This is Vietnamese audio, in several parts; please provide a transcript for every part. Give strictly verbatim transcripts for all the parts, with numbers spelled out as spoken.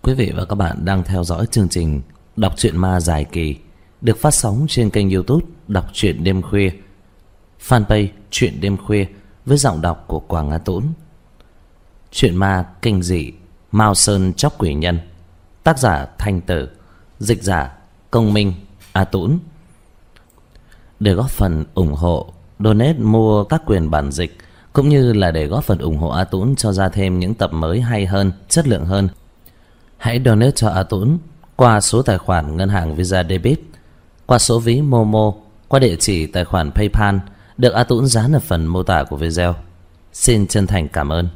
Quý vị và các bạn đang theo dõi chương trình Đọc truyện ma dài kỳ được phát sóng trên kênh YouTube Đọc truyện đêm khuya, fanpage Truyện đêm khuya với giọng đọc của Quảng A Tũng. Truyện ma kinh dị Mao Sơn Chóc Quỷ Nhân, tác giả Thanh Tử, dịch giả Công Minh, A Tũng. Để góp phần ủng hộ, donate mua các quyền bản dịch cũng như là để góp phần ủng hộ A Tũng cho ra thêm những tập mới hay hơn, chất lượng hơn, hãy donate cho A Tũng qua số tài khoản ngân hàng Visa Debit, qua số ví Momo, qua địa chỉ tài khoản PayPal được A Tũng dán ở phần mô tả của video. Xin chân thành cảm ơn.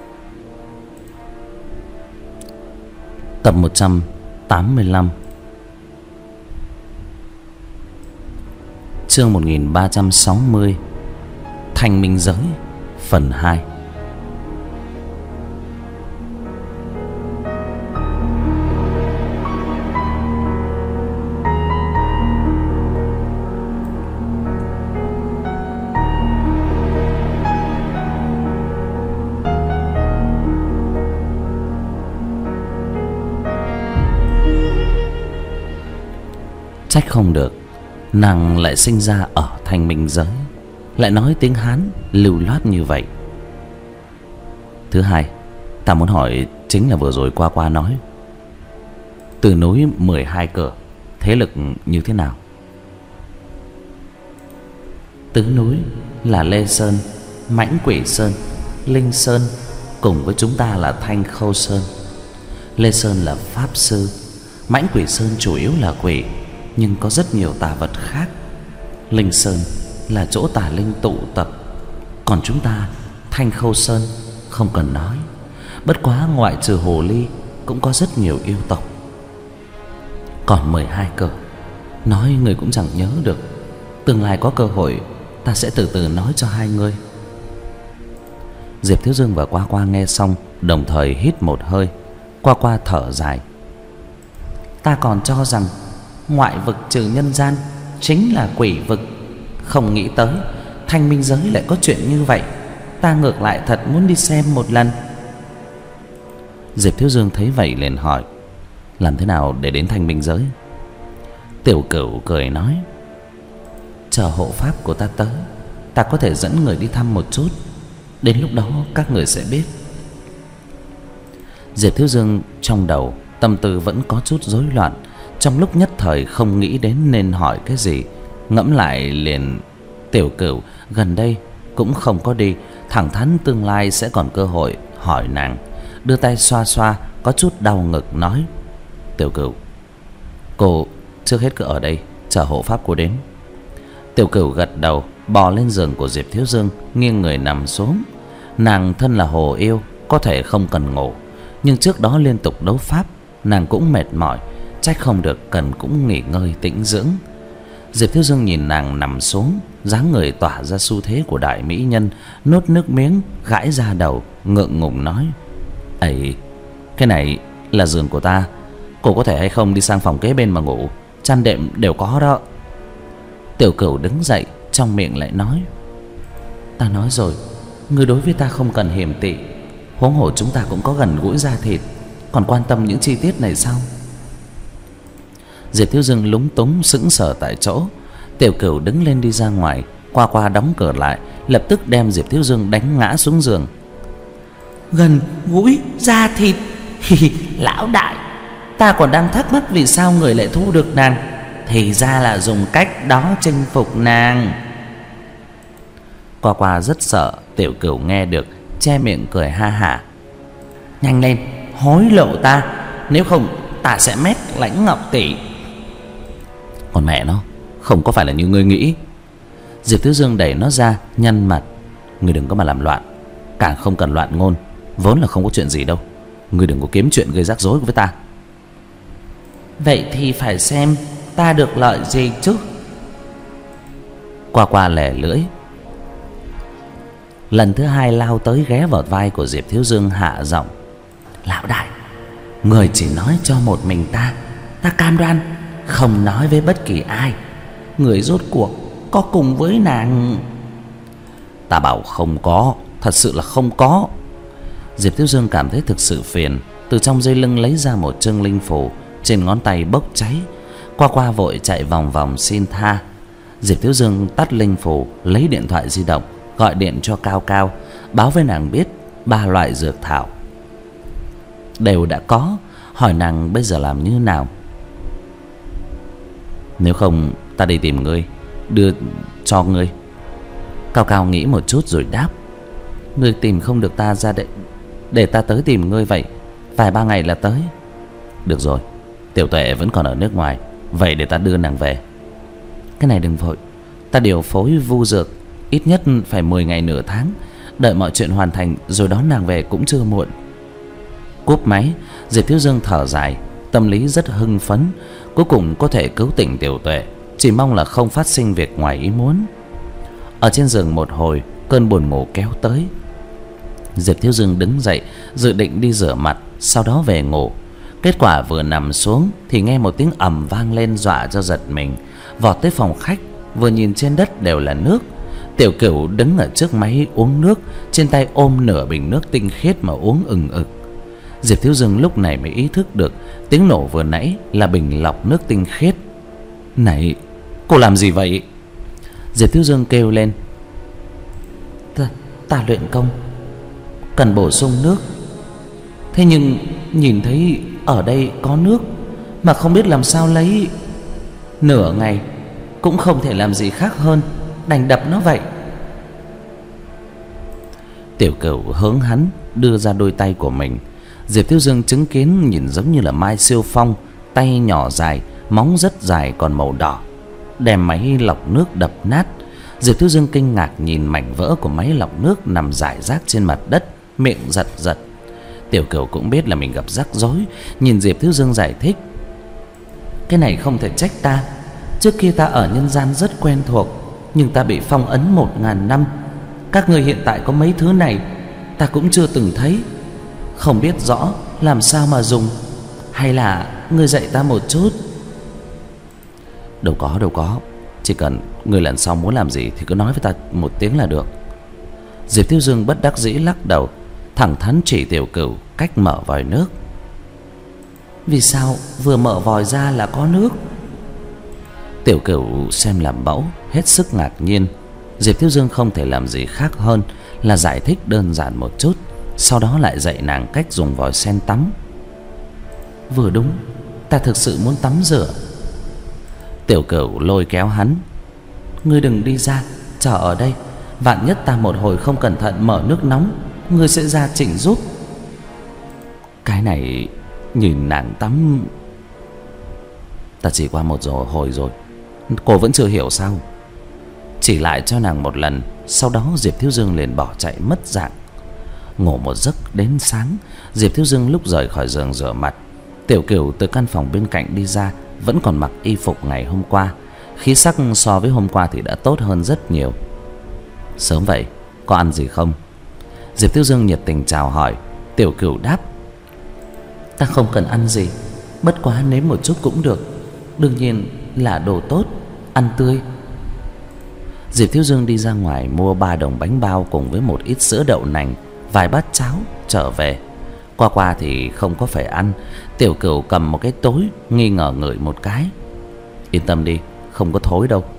Tập một trăm tám mươi lăm, chương một nghìn ba trăm sáu mươi, Thanh Minh Giới, phần hai. Trách không được nàng lại sinh ra ở Thanh Minh Giới, lại nói tiếng Hán lưu loát như vậy. Thứ hai, ta muốn hỏi chính là vừa rồi qua qua nói từ núi mười hai cửa thế lực như thế nào? Tứ núi là Lê Sơn, Mãnh Quỷ Sơn, Linh Sơn, cùng với chúng ta là Thanh Khâu Sơn. Lê Sơn là pháp sư, Mãnh Quỷ Sơn chủ yếu là quỷ, nhưng có rất nhiều tà vật khác. Linh Sơn là chỗ tà linh tụ tập. Còn chúng ta Thanh Khâu Sơn không cần nói, bất quá ngoại trừ hồ ly cũng có rất nhiều yêu tộc. Còn mười hai cửa, nói người cũng chẳng nhớ được. Tương lai có cơ hội ta sẽ từ từ nói cho hai người. Diệp Thiếu Dương và Qua Qua nghe xong đồng thời hít một hơi. Qua Qua thở dài. Ta còn cho rằng ngoại vực trừ nhân gian chính là quỷ vực, không nghĩ tới Thanh Minh Giới lại có chuyện như vậy. Ta ngược lại thật muốn đi xem một lần. Diệp Thiếu Dương thấy vậy liền hỏi, làm thế nào để đến Thanh Minh Giới? Tiểu Cửu cười nói, chờ hộ pháp của ta tới, ta có thể dẫn người đi thăm một chút. Đến lúc đó các người sẽ biết. Diệp Thiếu Dương trong đầu tâm tư vẫn có chút rối loạn, trong lúc nhất thời không nghĩ đến nên hỏi cái gì. Ngẫm lại liền, Tiểu Cửu gần đây cũng không có đi, thẳng thắn tương lai sẽ còn cơ hội hỏi nàng. Đưa tay xoa xoa có chút đau ngực nói, Tiểu Cửu, cô trước hết cứ ở đây chờ hộ pháp cô đến. Tiểu Cửu gật đầu, bò lên giường của Diệp Thiếu Dương, nghiêng người nằm xuống. Nàng thân là hồ yêu, có thể không cần ngủ, nhưng trước đó liên tục đấu pháp, nàng cũng mệt mỏi, trách không được cần cũng nghỉ ngơi tĩnh dưỡng. Diệp Thiếu Dương nhìn nàng nằm xuống, dáng người tỏa ra xu thế của đại mỹ nhân, nuốt nước miếng, gãi ra đầu, ngượng ngùng nói, ấy, cái này là giường của ta, cô có thể hay không đi sang phòng kế bên mà ngủ, chăn đệm đều có đó. Tiểu Cửu đứng dậy, trong miệng lại nói, ta nói rồi, ngươi đối với ta không cần hiềm tị, huống hồ chúng ta cũng có gần gũi da thịt, còn quan tâm những chi tiết này sao? Diệp Thiếu Dương lúng túng sững sờ tại chỗ. Tiểu Cửu đứng lên đi ra ngoài, Qua Qua đóng cửa lại, lập tức đem Diệp Thiếu Dương đánh ngã xuống giường. Gần gũi da thịt? Lão đại, ta còn đang thắc mắc vì sao người lại thu được nàng, thì ra là dùng cách đó chinh phục nàng. Qua Qua rất sợ Tiểu Cửu nghe được, che miệng cười ha hả. Nhanh lên, hối lộ ta, nếu không ta sẽ mét Lãnh Ngọc tỷ. Còn mẹ nó, không có phải là như ngươi nghĩ. Diệp Thiếu Dương đẩy nó ra, nhăn mặt. Ngươi đừng có mà làm loạn, càng không cần loạn ngôn, vốn là không có chuyện gì đâu. Ngươi đừng có kiếm chuyện gây rắc rối với ta. Vậy thì phải xem ta được lợi gì chứ. Qua Qua lẻ lưỡi, lần thứ hai lao tới ghé vào vai của Diệp Thiếu Dương, hạ giọng, lão đại, người chỉ nói cho một mình ta, ta cam đoan không nói với bất kỳ ai. Người rốt cuộc có cùng với nàng? Ta bảo không có, thật sự là không có. Diệp Thiếu Dương cảm thấy thực sự phiền, từ trong dây lưng lấy ra một chương linh phù, trên ngón tay bốc cháy. Qua Qua vội chạy vòng vòng xin tha. Diệp Thiếu Dương tắt linh phù, lấy điện thoại di động gọi điện cho Cao Cao, báo với nàng biết ba loại dược thảo đều đã có, hỏi nàng bây giờ làm như nào. Nếu không ta đi tìm ngươi, đưa cho ngươi. Cao Cao nghĩ một chút rồi đáp: Ngươi tìm không được ta ra để, để ta tới tìm ngươi vậy. Vài ba ngày là tới. Được rồi, Tiểu Tuệ vẫn còn ở nước ngoài, vậy để ta đưa nàng về. Cái này đừng vội, ta điều phối vu dược, ít nhất phải mười ngày nửa tháng. Đợi mọi chuyện hoàn thành rồi đón nàng về cũng chưa muộn. Cúp máy, Diệp Thiếu Dương thở dài, tâm lý rất hưng phấn. Cuối cùng có thể cứu tỉnh Tiểu Tuệ, chỉ mong là không phát sinh việc ngoài ý muốn. Ở trên giường một hồi, cơn buồn ngủ kéo tới. Diệp Thiếu Dương đứng dậy, dự định đi rửa mặt, sau đó về ngủ. Kết quả vừa nằm xuống thì nghe một tiếng ầm vang lên, dọa cho giật mình. Vọt tới phòng khách, vừa nhìn trên đất đều là nước. Tiểu Cửu đứng ở trước máy uống nước, trên tay ôm nửa bình nước tinh khiết mà uống ừng ực. Diệp Thiếu Dương lúc này mới ý thức được tiếng nổ vừa nãy là bình lọc nước tinh khiết. Này, cô làm gì vậy? Diệp Thiếu Dương kêu lên. Ta, ta luyện công, cần bổ sung nước. Thế nhưng nhìn thấy ở đây có nước mà không biết làm sao lấy. Nửa ngày cũng không thể làm gì khác hơn đành đập nó vậy. Tiểu Cửu hướng hắn đưa ra đôi tay của mình. Diệp Thiếu Dương chứng kiến nhìn giống như là Mai Siêu Phong, tay nhỏ dài, móng rất dài còn màu đỏ, đem máy lọc nước đập nát. Diệp Thiếu Dương kinh ngạc nhìn mảnh vỡ của máy lọc nước nằm rải rác trên mặt đất, miệng giật giật. Tiểu Cửu cũng biết là mình gặp rắc rối, nhìn Diệp Thiếu Dương giải thích. Cái này không thể trách ta. Trước kia ta ở nhân gian rất quen thuộc, nhưng ta bị phong ấn một ngàn năm. Các ngươi hiện tại có mấy thứ này ta cũng chưa từng thấy, không biết rõ làm sao mà dùng. Hay là ngươi dạy ta một chút? Đâu có đâu có, chỉ cần ngươi lần sau muốn làm gì thì cứ nói với ta một tiếng là được. Diệp Thiếu Dương bất đắc dĩ lắc đầu, thẳng thắn chỉ Tiểu Cửu cách mở vòi nước. Vì sao vừa mở vòi ra là có nước? Tiểu Cửu xem làm mẫu, hết sức ngạc nhiên. Diệp Thiếu Dương không thể làm gì khác hơn là giải thích đơn giản một chút, sau đó lại dạy nàng cách dùng vòi sen tắm. Vừa đúng, ta thực sự muốn tắm rửa. Tiểu Cửu lôi kéo hắn. Ngươi đừng đi ra, chờ ở đây. Vạn nhất ta một hồi không cẩn thận mở nước nóng, ngươi sẽ ra chỉnh giúp. Cái này nhìn nàng tắm, ta chỉ qua một rồi hồi rồi, cô vẫn chưa hiểu sao? Chỉ lại cho nàng một lần, sau đó Diệp Thiếu Dương liền bỏ chạy mất dạng. Ngủ một giấc đến sáng. Diệp Thiếu Dương lúc rời khỏi giường rửa mặt, Tiểu Cửu từ căn phòng bên cạnh đi ra, vẫn còn mặc y phục ngày hôm qua. Khí sắc so với hôm qua thì đã tốt hơn rất nhiều. Sớm vậy, có ăn gì không? Diệp Thiếu Dương nhiệt tình chào hỏi. Tiểu Cửu đáp. Ta không cần ăn gì, bất quá nếm một chút cũng được. Đương nhiên là đồ tốt, ăn tươi. Diệp Thiếu Dương đi ra ngoài mua ba đồng bánh bao cùng với một ít sữa đậu nành, vài bát cháo trở về. Qua Qua thì không có phải ăn. Tiểu Cửu cầm một cái tối, nghi ngờ ngửi một cái. Yên tâm đi, không có thối đâu.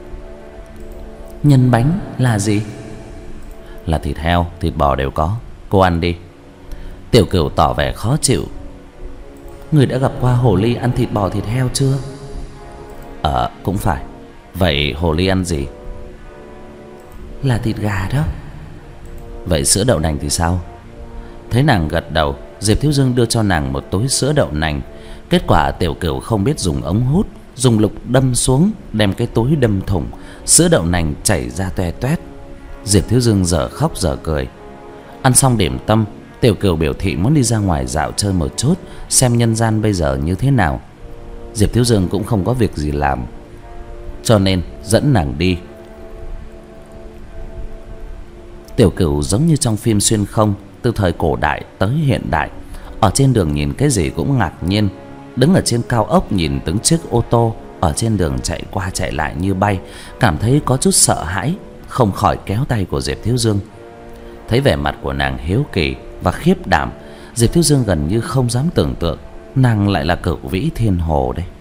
Nhân bánh là gì? Là thịt heo, thịt bò đều có, cô ăn đi. Tiểu Cửu tỏ vẻ khó chịu. Người đã gặp qua hồ ly ăn thịt bò thịt heo chưa? Ờ, cũng phải. Vậy hồ ly ăn gì? Là thịt gà đó. Vậy sữa đậu nành thì sao? Thấy nàng gật đầu, Diệp Thiếu Dương đưa cho nàng một túi sữa đậu nành. Kết quả Tiểu Cửu không biết dùng ống hút, dùng lục đâm xuống, đem cái túi đâm thủng, sữa đậu nành chảy ra toe toét. Diệp Thiếu Dương dở khóc dở cười. Ăn xong điểm tâm, Tiểu Cửu biểu thị muốn đi ra ngoài dạo chơi một chút, xem nhân gian bây giờ như thế nào. Diệp Thiếu Dương cũng không có việc gì làm, cho nên dẫn nàng đi. Tiểu Cửu giống như trong phim xuyên không, từ thời cổ đại tới hiện đại. Ở trên đường nhìn cái gì cũng ngạc nhiên. Đứng ở trên cao ốc nhìn từng chiếc ô tô ở trên đường chạy qua chạy lại như bay, cảm thấy có chút sợ hãi, không khỏi kéo tay của Diệp Thiếu Dương. Thấy vẻ mặt của nàng hiếu kỳ và khiếp đảm, Diệp Thiếu Dương gần như không dám tưởng tượng nàng lại là Cửu Vĩ Thiên Hồ đây.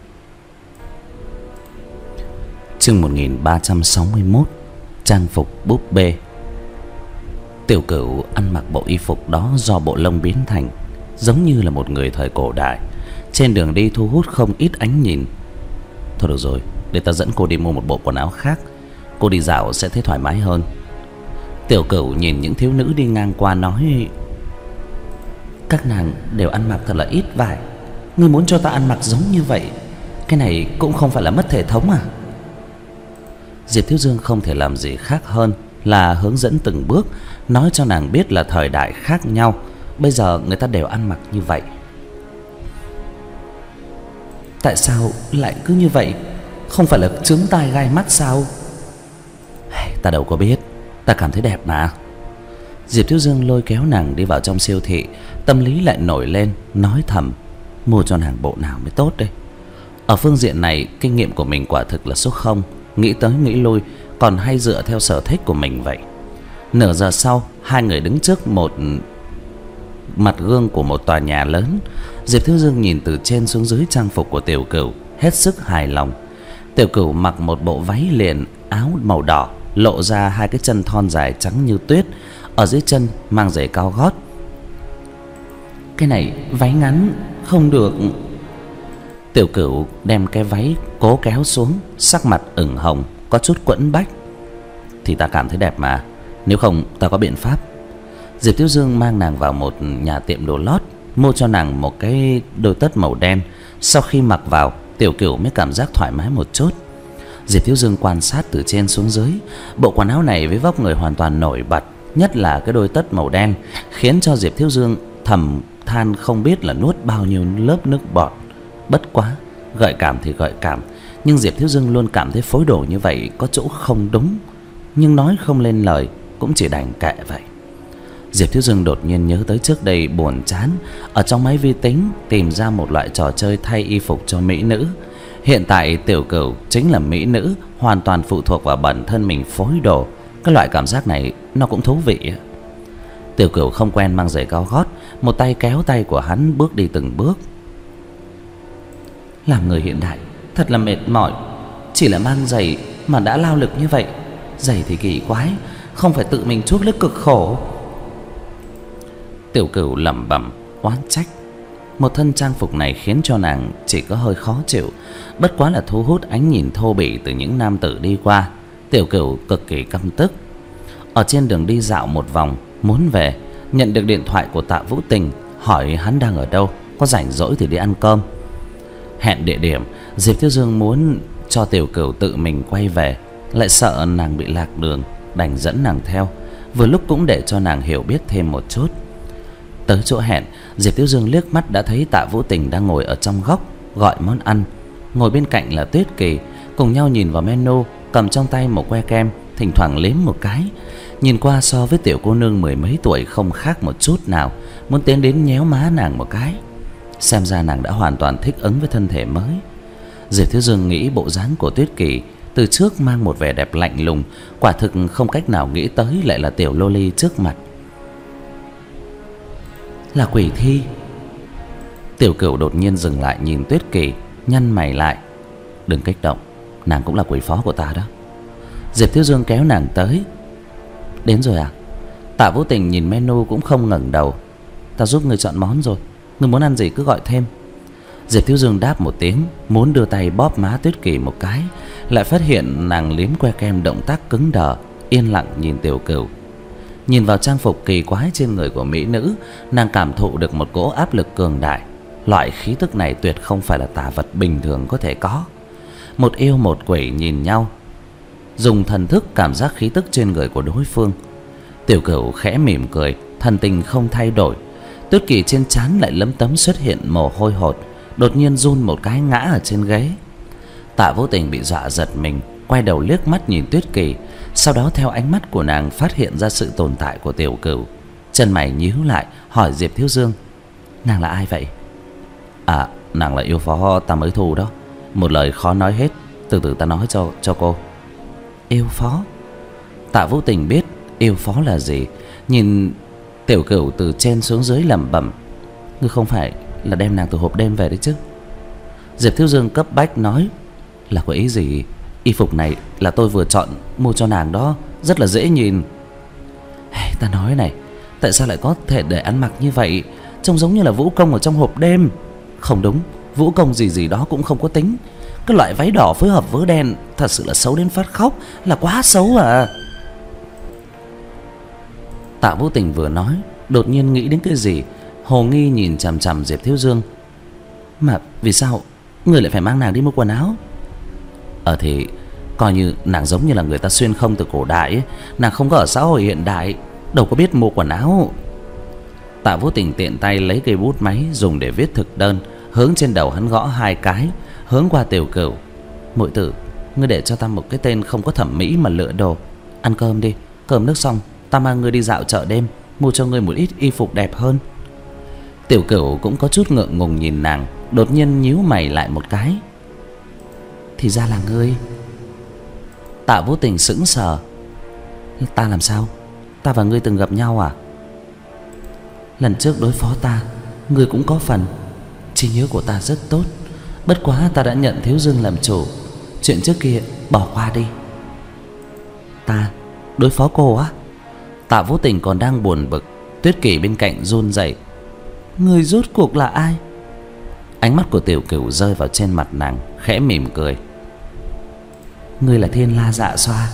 Chương một nghìn ba trăm sáu mươi mốt. Trang phục búp bê. Tiểu Cửu ăn mặc bộ y phục đó do bộ lông biến thành, giống như là một người thời cổ đại. Trên đường đi thu hút không ít ánh nhìn. Thôi được rồi, để ta dẫn cô đi mua một bộ quần áo khác, cô đi dạo sẽ thấy thoải mái hơn. Tiểu Cửu nhìn những thiếu nữ đi ngang qua nói: các nàng đều ăn mặc thật là ít vải, ngươi muốn cho ta ăn mặc giống như vậy, cái này cũng không phải là mất thể thống à? Diệp Thiếu Dương không thể làm gì khác hơn là hướng dẫn từng bước, nói cho nàng biết là thời đại khác nhau, bây giờ người ta đều ăn mặc như vậy. Tại sao lại cứ như vậy? Không phải là chướng tai gai mắt sao? Ta đâu có biết, ta cảm thấy đẹp mà. Diệp Thiếu Dương lôi kéo nàng đi vào trong siêu thị, tâm lý lại nổi lên, nói thầm: mua cho nàng bộ nào mới tốt đây. Ở phương diện này, kinh nghiệm của mình quả thực là số không, nghĩ tới nghĩ lui, còn hay dựa theo sở thích của mình vậy. Nửa giờ sau, hai người đứng trước một mặt gương của một tòa nhà lớn. Diệp Thiếu Dương nhìn từ trên xuống dưới trang phục của Tiểu Cửu, hết sức hài lòng. Tiểu Cửu mặc một bộ váy liền áo màu đỏ, lộ ra hai cái chân thon dài trắng như tuyết, ở dưới chân mang giày cao gót. Cái này váy ngắn không được. Tiểu Cửu đem cái váy cố kéo xuống, sắc mặt ửng hồng, có chút quẫn bách. Thì ta cảm thấy đẹp mà, nếu không ta có biện pháp. Diệp Thiếu Dương mang nàng vào một nhà tiệm đồ lót, mua cho nàng một cái đôi tất màu đen. Sau khi mặc vào, Tiểu Cửu mới cảm giác thoải mái một chút. Diệp Thiếu Dương quan sát từ trên xuống dưới, bộ quần áo này với vóc người hoàn toàn nổi bật, nhất là cái đôi tất màu đen, khiến cho Diệp Thiếu Dương thầm than không biết là nuốt bao nhiêu lớp nước bọt. Bất quá, gợi cảm thì gợi cảm, nhưng Diệp Thiếu Dương luôn cảm thấy phối đồ như vậy có chỗ không đúng, nhưng nói không lên lời, cũng chỉ đành kệ vậy. Diệp Thiếu Dương đột nhiên nhớ tới trước đây buồn chán, ở trong máy vi tính tìm ra một loại trò chơi thay y phục cho mỹ nữ. Hiện tại Tiểu Cửu chính là mỹ nữ, hoàn toàn phụ thuộc vào bản thân mình phối đồ. Cái loại cảm giác này nó cũng thú vị. Tiểu Cửu không quen mang giày cao gót, một tay kéo tay của hắn bước đi từng bước. Làm người hiện đại thật là mệt mỏi, chỉ là mang giày mà đã lao lực như vậy. Giày thì kỳ quái, không phải tự mình chuốc lấy cực khổ. Tiểu Cửu lẩm bẩm oán trách. Một thân trang phục này khiến cho nàng chỉ có hơi khó chịu, bất quá là thu hút ánh nhìn thô bỉ từ những nam tử đi qua. Tiểu Cửu cực kỳ căm tức. Ở trên đường đi dạo một vòng, muốn về, nhận được điện thoại của Tạ Vũ Tình, hỏi hắn đang ở đâu, có rảnh rỗi thì đi ăn cơm. Hẹn địa điểm, Diệp Thiếu Dương muốn cho Tiểu Cửu tự mình quay về, lại sợ nàng bị lạc đường, đành dẫn nàng theo, vừa lúc cũng để cho nàng hiểu biết thêm một chút. Tới chỗ hẹn, Diệp Thiếu Dương liếc mắt đã thấy Tạ Vũ Tình đang ngồi ở trong góc gọi món ăn. Ngồi bên cạnh là Tuyết Kỳ, cùng nhau nhìn vào menu, cầm trong tay một que kem, thỉnh thoảng liếm một cái. Nhìn qua so với tiểu cô nương mười mấy tuổi không khác một chút nào, muốn tiến đến nhéo má nàng một cái. Xem ra nàng đã hoàn toàn thích ứng với thân thể mới. Diệp Thiếu Dương nghĩ bộ dáng của Tuyết Kỳ từ trước mang một vẻ đẹp lạnh lùng, quả thực không cách nào nghĩ tới lại là tiểu lô ly trước mặt. Là quỷ thi. Tiểu Cửu đột nhiên dừng lại nhìn Tuyết Kỳ, nhăn mày lại. Đừng kích động, nàng cũng là quỷ phó của ta đó. Diệp Thiếu Dương kéo nàng tới. Đến rồi à? Tạ Vũ Tình nhìn menu cũng không ngẩng đầu. Ta giúp người chọn món rồi, người muốn ăn gì cứ gọi thêm. Diệp Thiếu Dương đáp một tiếng, muốn đưa tay bóp má Tuyết Kỳ một cái, lại phát hiện nàng liếm que kem động tác cứng đờ, yên lặng nhìn Tiểu Cửu. Nhìn vào trang phục kỳ quái trên người của mỹ nữ, nàng cảm thụ được một cỗ áp lực cường đại. Loại khí tức này tuyệt không phải là tà vật bình thường có thể có. Một yêu một quỷ nhìn nhau, dùng thần thức cảm giác khí tức trên người của đối phương. Tiểu Cửu khẽ mỉm cười, thần tình không thay đổi. Tuyết Kỳ trên trán lại lấm tấm xuất hiện mồ hôi hột, đột nhiên run một cái ngã ở trên ghế. Tạ Vô Tình bị dọa giật mình, quay đầu liếc mắt nhìn Tuyết Kỳ, sau đó theo ánh mắt của nàng phát hiện ra sự tồn tại của Tiểu Cửu. Chân mày nhíu lại, hỏi Diệp Thiếu Dương: nàng là ai vậy? À, nàng là yêu phó ta mới thu đó, một lời khó nói hết, từ từ ta nói cho cho cô. Yêu phó? Tạ Vũ Tình biết yêu phó là gì, nhìn Tiểu Cửu từ trên xuống dưới lẩm bẩm: Ngươi không phải là đem nàng từ hộp đêm về đấy chứ? Diệp Thiếu Dương cấp bách nói. Là có ý gì? Y phục này là tôi vừa chọn mua cho nàng đó, rất là dễ nhìn. Hey, ta nói này, tại sao lại có thể để ăn mặc như vậy, trông giống như là vũ công ở trong hộp đêm. Không đúng, vũ công gì gì đó cũng không có tính. Cái loại váy đỏ phối hợp vớ đen thật sự là xấu đến phát khóc, là quá xấu à. Tạ Vũ Tình vừa nói, đột nhiên nghĩ đến cái gì, hồ nghi nhìn chằm chằm Diệp Thiếu Dương. Mà vì sao người lại phải mang nàng đi mua quần áo? Ờ thì coi như nàng giống như là người ta xuyên không từ cổ đại ấy. Nàng không có ở xã hội hiện đại, đâu có biết mua quần áo. Tạ Vũ Tình tiện tay lấy cây bút máy dùng để viết thực đơn, hướng trên đầu hắn gõ hai cái, hướng qua Tiểu Cửu. Muội tử, ngươi để cho ta một cái tên không có thẩm mỹ mà lựa đồ. Ăn cơm đi, cơm nước xong ta mang ngươi đi dạo chợ đêm, mua cho ngươi một ít y phục đẹp hơn. Tiểu Cửu cũng có chút ngượng ngùng nhìn nàng, đột nhiên nhíu mày lại một cái. Thì ra là ngươi. Tạ Vũ Tình sững sờ. Ta làm sao? Ta và ngươi từng gặp nhau à? Lần trước đối phó ta, ngươi cũng có phần. Trí nhớ của ta rất tốt, bất quá ta đã nhận Thiếu Dương làm chủ, chuyện trước kia bỏ qua đi. Ta đối phó cô á? Tạ Vũ Tình còn đang buồn bực, Tuyết Kỳ bên cạnh run rẩy. Người rốt cuộc là ai? Ánh mắt của Tiểu Cửu rơi vào trên mặt nàng, khẽ mỉm cười. Ngươi là Thiên La Dạ Xoa.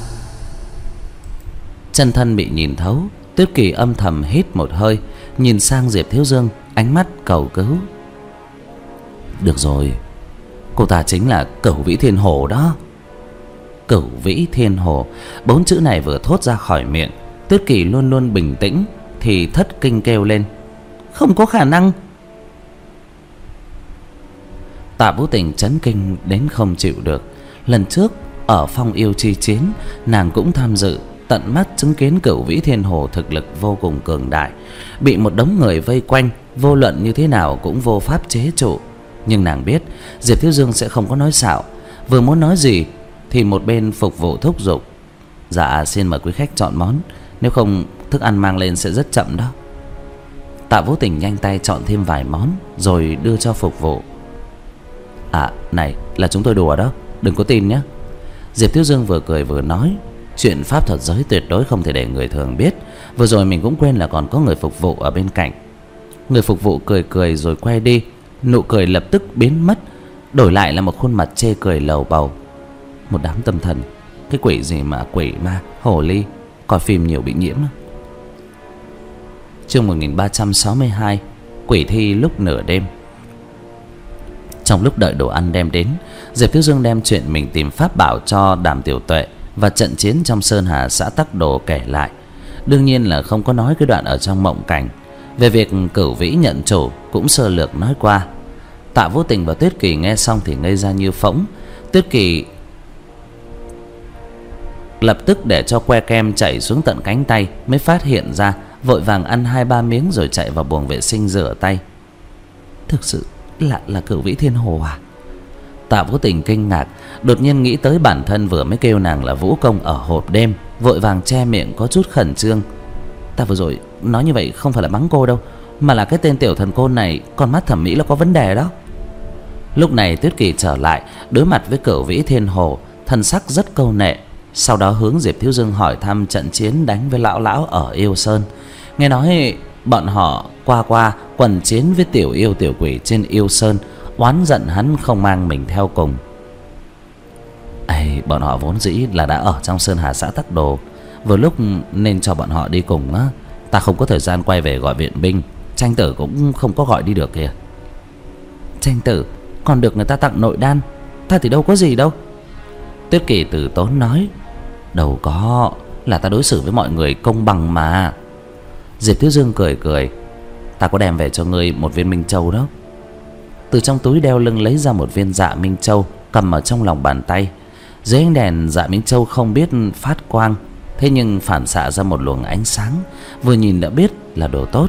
Chân thân bị nhìn thấu, Tuyết Kỳ âm thầm hít một hơi, nhìn sang Diệp Thiếu Dương, ánh mắt cầu cứu. Được rồi, cô ta chính là Cửu Vĩ Thiên Hồ đó. Cửu Vĩ Thiên Hồ, bốn chữ này vừa thốt ra khỏi miệng, Tuyết Kỳ luôn luôn bình tĩnh thì thất kinh kêu lên. Không có khả năng. Tạ Vũ Tình chấn kinh đến không chịu được. Lần trước ở Phong Yêu Chi Chiến, nàng cũng tham dự, tận mắt chứng kiến Cửu Vĩ Thiên Hồ thực lực vô cùng cường đại, bị một đống người vây quanh, vô luận như thế nào cũng vô pháp chế trụ. Nhưng nàng biết Diệp Thiếu Dương sẽ không có nói xạo, vừa muốn nói gì thì một bên phục vụ thúc giục. Dạ xin mời quý khách chọn món, nếu không thức ăn mang lên sẽ rất chậm đó. Tạ Vũ Tình nhanh tay chọn thêm vài món rồi đưa cho phục vụ. À này, là chúng tôi đùa đó, đừng có tin nhé. Diệp Thiếu Dương vừa cười vừa nói. Chuyện pháp thuật giới tuyệt đối không thể để người thường biết. Vừa rồi mình cũng quên là còn có người phục vụ ở bên cạnh. Người phục vụ cười cười rồi quay đi, nụ cười lập tức biến mất, đổi lại là một khuôn mặt chê cười lầu bầu. Một đám tâm thần, cái quỷ gì mà quỷ ma, hồ ly, coi phim nhiều bị nhiễm. Chương một nghìn ba trăm sáu mươi hai, Quỷ thi lúc nửa đêm. Trong lúc đợi đồ ăn đem đến, Diệp Thiếu Dương đem chuyện mình tìm pháp bảo cho Đàm Tiểu Tuệ và trận chiến trong Sơn Hà xã Tắc Đồ kể lại. Đương nhiên là không có nói cái đoạn ở trong mộng cảnh. Về việc Cửu Vĩ nhận chủ cũng sơ lược nói qua. Tạ Vũ Tình và Tuyết Kỳ nghe xong thì ngây ra như phỗng. Tuyết Kỳ lập tức để cho que kem chảy xuống tận cánh tay, mới phát hiện ra, vội vàng ăn hai ba miếng rồi chạy vào buồng vệ sinh rửa tay. Thực sự là là Cửu Vĩ Thiên Hồ à? Tạ Vũ Tình kinh ngạc, đột nhiên nghĩ tới bản thân vừa mới kêu nàng là vũ công ở hộp đêm, vội vàng che miệng có chút khẩn trương. Ta vừa rồi nói như vậy không phải là mắng cô đâu, mà là cái tên tiểu thần côn này con mắt thẩm mỹ là có vấn đề đó. Lúc này Tuyết Kỳ trở lại, đối mặt với Cửu Vĩ Thiên Hồ, thần sắc rất câu nệ. Sau đó hướng Diệp Thiếu Dương hỏi thăm trận chiến đánh với lão lão ở Yêu Sơn. Nghe nói bọn họ qua qua quần chiến với tiểu yêu tiểu quỷ trên Yêu Sơn, oán giận hắn không mang mình theo cùng. Ây, bọn họ vốn dĩ là đã ở trong Sơn Hà xã Tắc Đồ, vừa lúc nên cho bọn họ đi cùng á. Ta không có thời gian quay về gọi viện binh, Tranh Tử cũng không có gọi đi được kìa. Tranh Tử còn được người ta tặng nội đan, ta thì đâu có gì đâu. Tuyết Kỳ từ tốn nói. Đâu có, là ta đối xử với mọi người công bằng mà. Diệp Thiếu Dương cười cười. Ta có đem về cho ngươi một viên Minh Châu đó. Từ trong túi đeo lưng lấy ra một viên Dạ Minh Châu, cầm ở trong lòng bàn tay. Dưới ánh đèn, Dạ Minh Châu không biết phát quang, thế nhưng phản xạ ra một luồng ánh sáng, vừa nhìn đã biết là đồ tốt.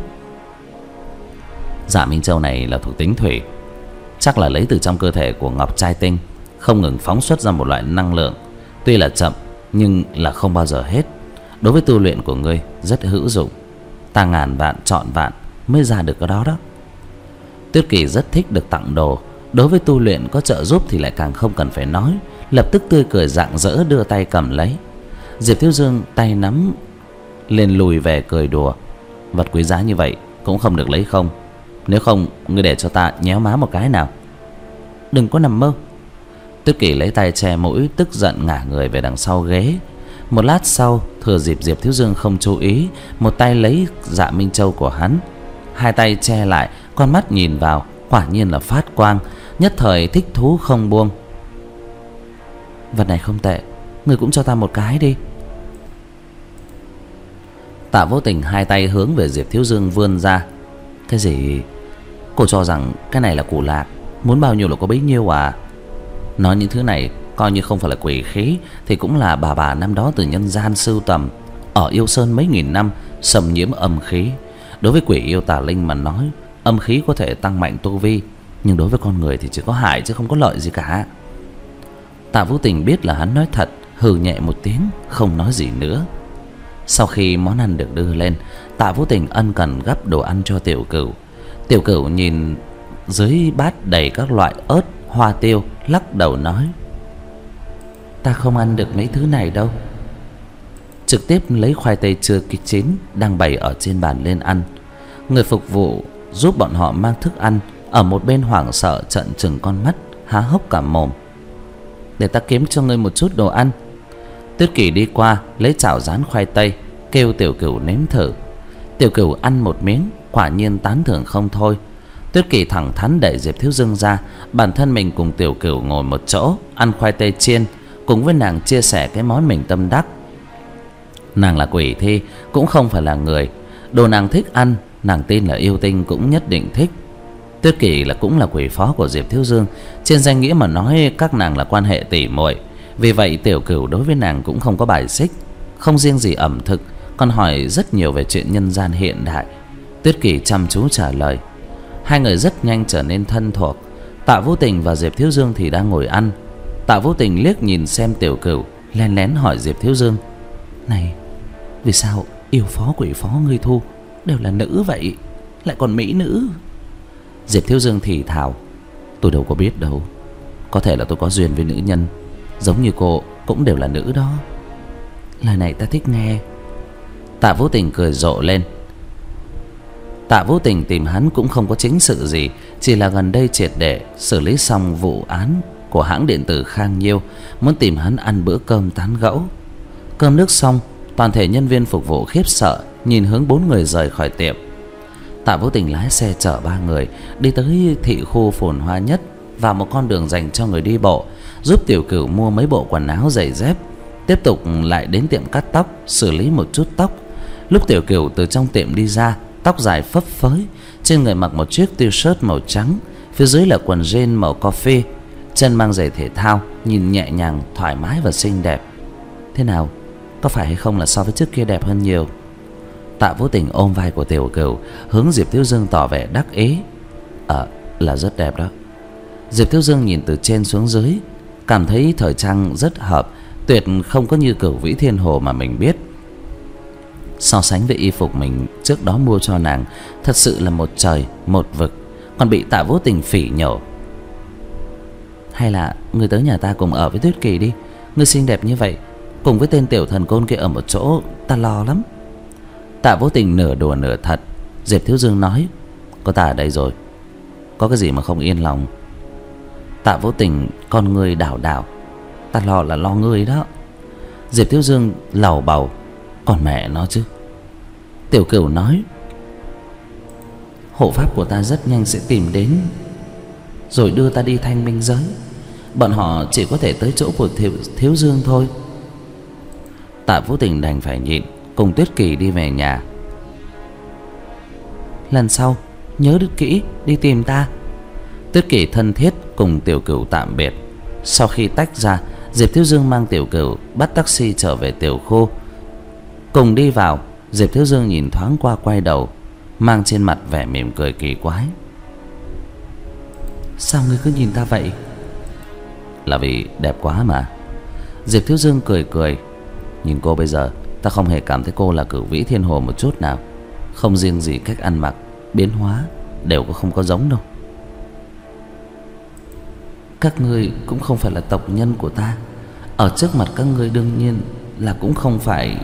Dạ Minh Châu này là thuộc tính thủy, chắc là lấy từ trong cơ thể của Ngọc Trai Tinh, không ngừng phóng xuất ra một loại năng lượng, tuy là chậm nhưng là không bao giờ hết. Đối với tu luyện của ngươi rất hữu dụng. Ta ngàn vạn chọn vạn mới ra được cái đó đó. Tuyết Kỳ rất thích được tặng đồ, đối với tu luyện có trợ giúp thì lại càng không cần phải nói, lập tức tươi cười rạng rỡ đưa tay cầm lấy. Diệp Thiếu Dương tay nắm lên lùi về cười đùa: vật quý giá như vậy cũng không được lấy không? Nếu không, ngươi để cho ta nhéo má một cái nào. Đừng có nằm mơ. Tuyết Kỳ lấy tay che mũi, tức giận ngả người về đằng sau ghế. Một lát sau, thừa dịp Diệp Thiếu Dương không chú ý, một tay lấy Dạ Minh Châu của hắn, hai tay che lại, con mắt nhìn vào, quả nhiên là phát quang, nhất thời thích thú không buông. Vật này không tệ, ngươi cũng cho ta một cái đi. Tạ Vô Tình hai tay hướng về Diệp Thiếu Dương vươn ra. Cái gì? Cô cho rằng cái này là củ lạc, muốn bao nhiêu là có bấy nhiêu à? Nói những thứ này coi như không phải là quỷ khí thì cũng là bà bà năm đó từ nhân gian sưu tầm. Ở Yêu Sơn mấy nghìn năm xâm nhiễm âm khí. Đối với quỷ yêu tà linh mà nói, âm khí có thể tăng mạnh tu vi, nhưng đối với con người thì chỉ có hại chứ không có lợi gì cả. Tạ Vũ Tình biết là hắn nói thật, hừ nhẹ một tiếng, không nói gì nữa. Sau khi món ăn được đưa lên, Tạ Vũ Tình ân cần gắp đồ ăn cho Tiểu Cửu. Tiểu Cửu nhìn dưới bát đầy các loại ớt, hoa tiêu, lắc đầu nói: ta không ăn được mấy thứ này đâu. Trực tiếp lấy khoai tây chưa kịp chín đang bày ở trên bàn lên ăn. Người phục vụ giúp bọn họ mang thức ăn ở một bên hoảng sợ trợn trừng con mắt, há hốc cả mồm. Để ta kiếm cho ngươi một chút đồ ăn. Tuyết Kỳ đi qua lấy chảo rán khoai tây, kêu Tiểu Cửu nếm thử. Tiểu Cửu ăn một miếng, quả nhiên tán thưởng không thôi. Tuyết Kỳ thẳng thắn đẩy Diệp Thiếu Dương ra, bản thân mình cùng Tiểu Cửu ngồi một chỗ ăn khoai tây chiên, cùng với nàng chia sẻ cái món mình tâm đắc. Nàng là quỷ thi cũng không phải là người, đồ nàng thích ăn, nàng tin là yêu tinh cũng nhất định thích. Tuyết Kỳ là cũng là quỷ phó của Diệp Thiếu Dương, trên danh nghĩa mà nói các nàng là quan hệ tỉ muội. Vì vậy Tiểu Cửu đối với nàng cũng không có bài xích, không riêng gì ẩm thực, còn hỏi rất nhiều về chuyện nhân gian hiện đại. Tuyết Kỳ chăm chú trả lời. Hai người rất nhanh trở nên thân thuộc. Tạ Vũ Tình và Diệp Thiếu Dương thì đang ngồi ăn. Tạ Vũ Tình liếc nhìn xem Tiểu Cửu, lén lén hỏi Diệp Thiếu Dương: này, vì sao yêu phó quỷ phó ngươi thu đều là nữ vậy, lại còn mỹ nữ? Diệp Thiếu Dương thì thào: tôi đâu có biết đâu, có thể là tôi có duyên với nữ nhân, giống như cô cũng đều là nữ đó. Lời này ta thích nghe. Tạ Vũ Tình cười rộ lên. Tạ Vũ Tình tìm hắn cũng không có chính sự gì, chỉ là gần đây triệt để xử lý xong vụ án của hãng điện tử Khang Nhiêu, muốn tìm hắn ăn bữa cơm tán gẫu. Cơm nước xong, toàn thể nhân viên phục vụ khiếp sợ nhìn hướng bốn người rời khỏi tiệm. Tạ Vũ Tình lái xe chở ba người đi tới thị khu phồn hoa nhất, vào một con đường dành cho người đi bộ, giúp Tiểu Cửu mua mấy bộ quần áo giày dép, tiếp tục lại đến tiệm cắt tóc xử lý một chút tóc. Lúc Tiểu Cửu từ trong tiệm đi ra, tóc dài phấp phới, trên người mặc một chiếc t-shirt màu trắng, phía dưới là quần jean màu coffee, chân mang giày thể thao, nhìn nhẹ nhàng, thoải mái và xinh đẹp. Thế nào, có phải hay không là so với trước kia đẹp hơn nhiều? Tạ Vũ Tình ôm vai của Tiểu Cửu, hướng Diệp Thiếu Dương tỏ vẻ đắc ý. Ờ, là rất đẹp đó. Diệp Thiếu Dương nhìn từ trên xuống dưới, cảm thấy thời trang rất hợp, tuyệt không có như Cửu Vĩ Thiên Hồ mà mình biết. So sánh với y phục mình trước đó mua cho nàng, thật sự là một trời một vực, còn bị Tạ Vũ Tình phỉ nhổ. Hay là ngươi tới nhà ta cùng ở với Tuyết Kỳ đi, ngươi xinh đẹp như vậy, cùng với tên tiểu thần côn kia ở một chỗ, ta lo lắm. Tạ Vũ Tình nửa đùa nửa thật. Diệp Thiếu Dương nói: có ta ở đây rồi, có cái gì mà không yên lòng? Tạ Vũ Tình con ngươi đảo đảo: ta lo là lo ngươi đó. Diệp Thiếu Dương lầu bầu: còn mẹ nó chứ. Tiểu Cửu nói: hộ pháp của ta rất nhanh sẽ tìm đến, rồi đưa ta đi thanh minh giới. Bọn họ chỉ có thể tới chỗ của Thiếu, Thiếu Dương thôi. Tạ Vũ Tình đành phải nhịn, cùng Tuyết Kỳ đi về nhà. Lần sau nhớ được kỹ đi tìm ta. Tuyết Kỳ thân thiết cùng Tiểu Cửu tạm biệt. Sau khi tách ra, Diệp Thiếu Dương mang Tiểu Cửu bắt taxi trở về tiểu khu. Cùng đi vào, Diệp Thiếu Dương nhìn thoáng qua quay đầu, mang trên mặt vẻ mỉm cười kỳ quái. Sao ngươi cứ nhìn ta vậy? Là vì đẹp quá mà. Diệp Thiếu Dương cười cười. Nhìn cô bây giờ, ta không hề cảm thấy cô là Cửu Vĩ Thiên Hồ một chút nào. Không riêng gì cách ăn mặc, biến hóa đều có không có giống đâu. Các ngươi cũng không phải là tộc nhân của ta. Ở trước mặt các ngươi đương nhiên là cũng không phải.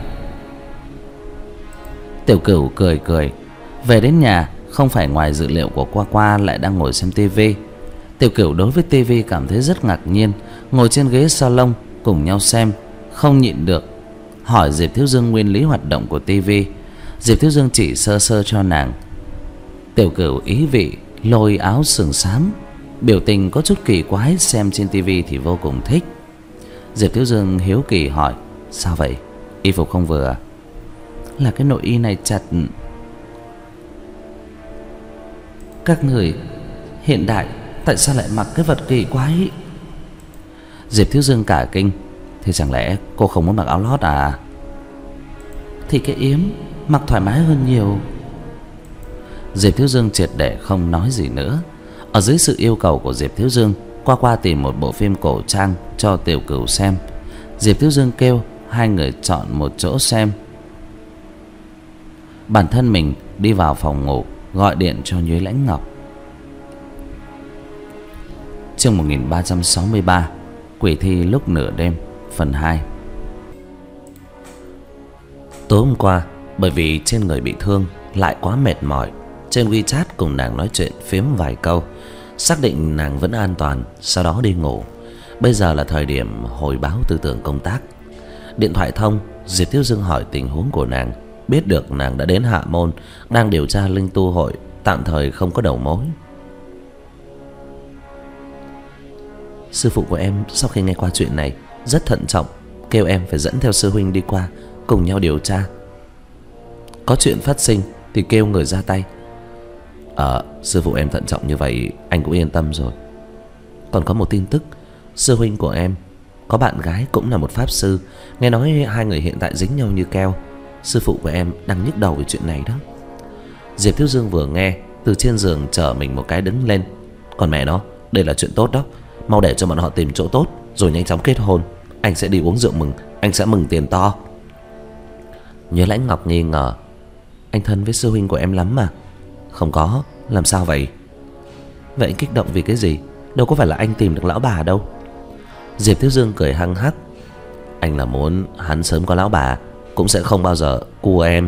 Tiểu Cửu cười cười. Về đến nhà, không phải ngoài dự liệu của Qua Qua lại đang ngồi xem tivi. Tiểu Cửu đối với tivi cảm thấy rất ngạc nhiên, ngồi trên ghế salon cùng nhau xem, không nhịn được hỏi Diệp Thiếu Dương nguyên lý hoạt động của tivi. Diệp Thiếu Dương chỉ sơ sơ cho nàng. Tiểu Cửu ý vị lôi áo sườn xám, biểu tình có chút kỳ quái, xem trên tivi thì vô cùng thích. Diệp Thiếu Dương hiếu kỳ hỏi: sao vậy, y phục không vừa? Là cái nội y này chặt. Các người hiện đại tại sao lại mặc cái vật kỳ quái? Diệp Thiếu Dương cả kinh. Thì chẳng lẽ cô không muốn mặc áo lót à? Thì cái yếm mặc thoải mái hơn nhiều. Diệp Thiếu Dương triệt để không nói gì nữa. Ở dưới sự yêu cầu của Diệp Thiếu Dương, Qua Qua tìm một bộ phim cổ trang cho Tiểu Cửu xem. Diệp Thiếu Dương kêu hai người chọn một chỗ xem. Bản thân mình đi vào phòng ngủ, gọi điện cho Nhuế Lãnh Ngọc. Chương một nghìn ba trăm sáu mươi ba, Quỷ thi lúc nửa đêm, phần hai. Tối hôm qua, bởi vì trên người bị thương lại quá mệt mỏi, trên WeChat cùng nàng nói chuyện phiếm vài câu, xác định nàng vẫn an toàn, sau đó đi ngủ. Bây giờ là thời điểm hồi báo tư tưởng công tác. Điện thoại thông, Diệp Thiếu Dương hỏi tình huống của nàng, biết được nàng đã đến Hạ Môn, đang điều tra Linh Tu hội, tạm thời không có đầu mối. Sư phụ của em sau khi nghe qua chuyện này rất thận trọng, kêu em phải dẫn theo sư huynh đi qua, cùng nhau điều tra. Có chuyện phát sinh thì kêu người ra tay. Ờ, sư phụ em thận trọng như vậy, anh cũng yên tâm rồi. Còn có một tin tức, sư huynh của em có bạn gái cũng là một pháp sư. Nghe nói hai người hiện tại dính nhau như keo. Sư phụ của em đang nhức đầu về chuyện này đó. Diệp Thiếu Dương vừa nghe, từ trên giường chở mình một cái đứng lên. Còn mẹ nó, đây là chuyện tốt đó. Mau để cho bọn họ tìm chỗ tốt, rồi nhanh chóng kết hôn. Anh sẽ đi uống rượu mừng, anh sẽ mừng tiền to. Nhuế Lãnh Ngọc nghi ngờ. Anh thân với sư huynh của em lắm mà. Không có, làm sao vậy? Vậy anh kích động vì cái gì? Đâu có phải là anh tìm được lão bà đâu. Diệp Thiếu Dương cười hăng hắc. Anh là muốn hắn sớm có lão bà, cũng sẽ không bao giờ cua em.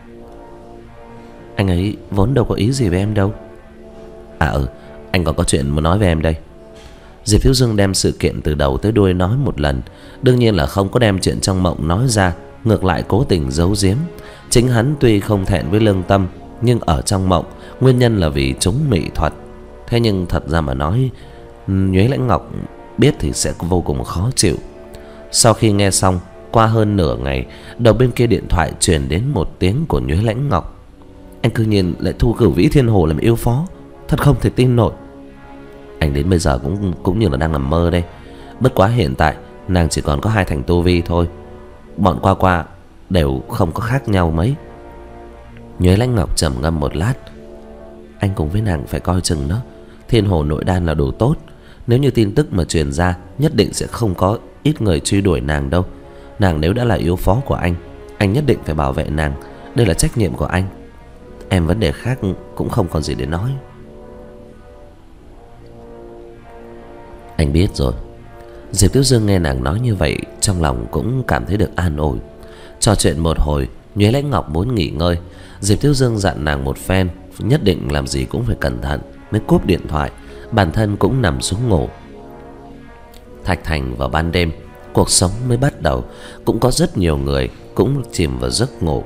Anh ấy vốn đâu có ý gì với em đâu. À ừ, anh còn có chuyện muốn nói với em đây. Diệp Thiếu Dương đem sự kiện từ đầu tới đuôi nói một lần. Đương nhiên là không có đem chuyện trong mộng nói ra, ngược lại cố tình giấu giếm. Chính hắn tuy không thẹn với lương tâm, nhưng ở trong mộng nguyên nhân là vì chúng mỹ thuật. Thế nhưng thật ra mà nói, Nhuế Lãnh Ngọc biết thì sẽ vô cùng khó chịu. Sau khi nghe xong, qua hơn nửa ngày, đầu bên kia điện thoại truyền đến một tiếng của Nhuế Lãnh Ngọc. Anh cư nhiên lại thu Cửu Vĩ Thiên Hồ làm yêu phó, thật không thể tin nổi. Anh đến bây giờ cũng cũng như là đang nằm mơ đây. Bất quá hiện tại nàng chỉ còn có hai thành tu vi thôi, bọn Qua Qua đều không có khác nhau mấy. Nhuế Lãnh Ngọc trầm ngâm một lát. Anh cùng với nàng phải coi chừng đó. Thiên Hồ nội đan là đồ tốt. Nếu như tin tức mà truyền ra, nhất định sẽ không có ít người truy đuổi nàng đâu. Nàng nếu đã là yêu phó của anh, anh nhất định phải bảo vệ nàng. Đây là trách nhiệm của anh. Em vấn đề khác cũng không còn gì để nói. Anh biết rồi. Diệp Thiếu Dương nghe nàng nói như vậy, trong lòng cũng cảm thấy được an ủi. Trò chuyện một hồi, Nhuế Lãnh Ngọc muốn nghỉ ngơi. Diệp Thiếu Dương dặn nàng một phen, nhất định làm gì cũng phải cẩn thận, mới cúp điện thoại. Bản thân cũng nằm xuống ngủ. Thạch Thành vào ban đêm, cuộc sống mới bắt đầu. Cũng có rất nhiều người cũng chìm vào giấc ngủ.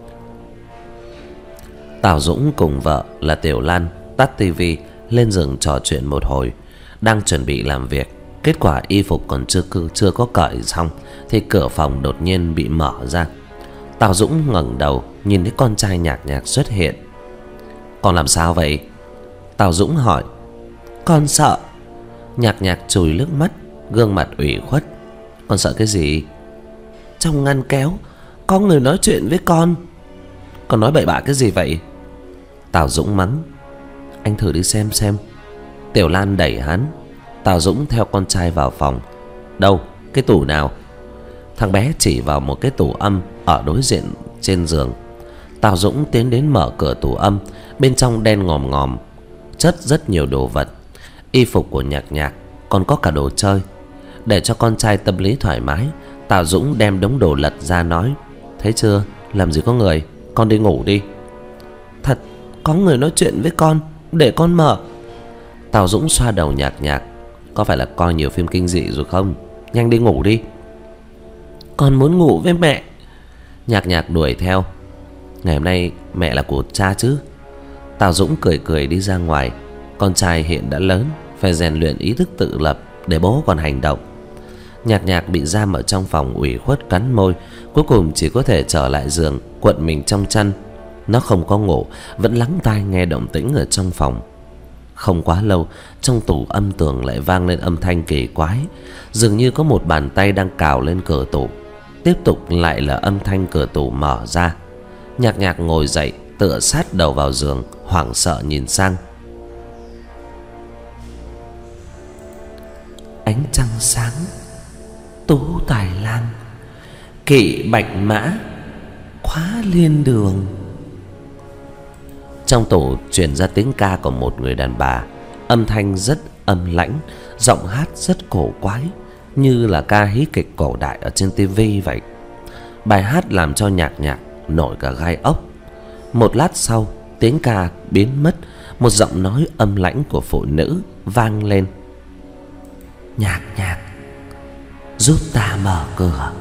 Tào Dũng cùng vợ là Tiểu Lan tắt tivi, lên giường trò chuyện một hồi. Đang chuẩn bị làm việc, kết quả y phục còn chưa chưa có cởi xong thì cửa phòng đột nhiên bị mở ra. Tào Dũng ngẩng đầu nhìn thấy con trai Nhạc Nhạc xuất hiện. Con làm sao vậy? Tào Dũng hỏi. Con sợ. Nhạc Nhạc chùi nước mắt, gương mặt ủy khuất. Con sợ cái gì? Trong ngăn kéo có người nói chuyện với con. Con nói bậy bạ cái gì vậy? Tào Dũng mắng. Anh thử đi xem xem. Tiểu Lan đẩy hắn. Tào Dũng theo con trai vào phòng. Đâu? Cái tủ nào? Thằng bé chỉ vào một cái tủ âm ở đối diện trên giường. Tào Dũng tiến đến mở cửa tủ âm. Bên trong đen ngòm ngòm, chất rất nhiều đồ vật. Y phục của Nhạc Nhạc còn có cả đồ chơi. Để cho con trai tâm lý thoải mái, Tào Dũng đem đống đồ lật ra nói: Thấy chưa, làm gì có người, con đi ngủ đi. Thật, có người nói chuyện với con, để con mở. Tào Dũng xoa đầu Nhạc Nhạc: Có phải là coi nhiều phim kinh dị rồi không? Nhanh đi ngủ đi. Con muốn ngủ với mẹ. Nhạc Nhạc đuổi theo: Ngày hôm nay mẹ là của cha chứ. Tào Dũng cười cười đi ra ngoài. Con trai hiện đã lớn, phải rèn luyện ý thức tự lập để bố còn hành động. Nhạc Nhạc bị giam ở trong phòng ủy khuất cắn môi, cuối cùng chỉ có thể trở lại giường cuộn mình trong chăn. Nó không có ngủ, vẫn lắng tai nghe động tĩnh ở trong phòng. Không quá lâu, trong tủ âm tường lại vang lên âm thanh kỳ quái, dường như có một bàn tay đang cào lên cửa tủ. Tiếp tục lại là âm thanh cửa tủ mở ra. Nhạc Nhạc ngồi dậy, tựa sát đầu vào giường, hoảng sợ nhìn sang. Ánh trăng sáng, tú tài lan, kỵ bạch mã, khóa liên đường. Trong tủ truyền ra tiếng ca của một người đàn bà, âm thanh rất âm lãnh, giọng hát rất cổ quái, như là ca hí kịch cổ đại ở trên tivi vậy. Bài hát làm cho Nhạc Nhạc nổi cả gai ốc. Một lát sau, tiếng ca biến mất, một giọng nói âm lãnh của phụ nữ vang lên: Nhạc Nhạc, giúp ta mở cửa.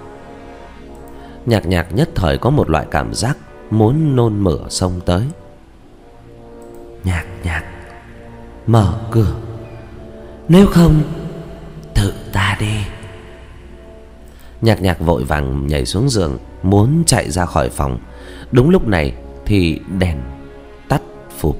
Nhạc Nhạc nhất thời có một loại cảm giác muốn nôn mửa xông tới. Nhạc Nhạc, mở cửa, nếu không tự ta đi. Nhạc Nhạc vội vàng nhảy xuống giường, muốn chạy ra khỏi phòng. Đúng lúc này thì đèn tắt phụp.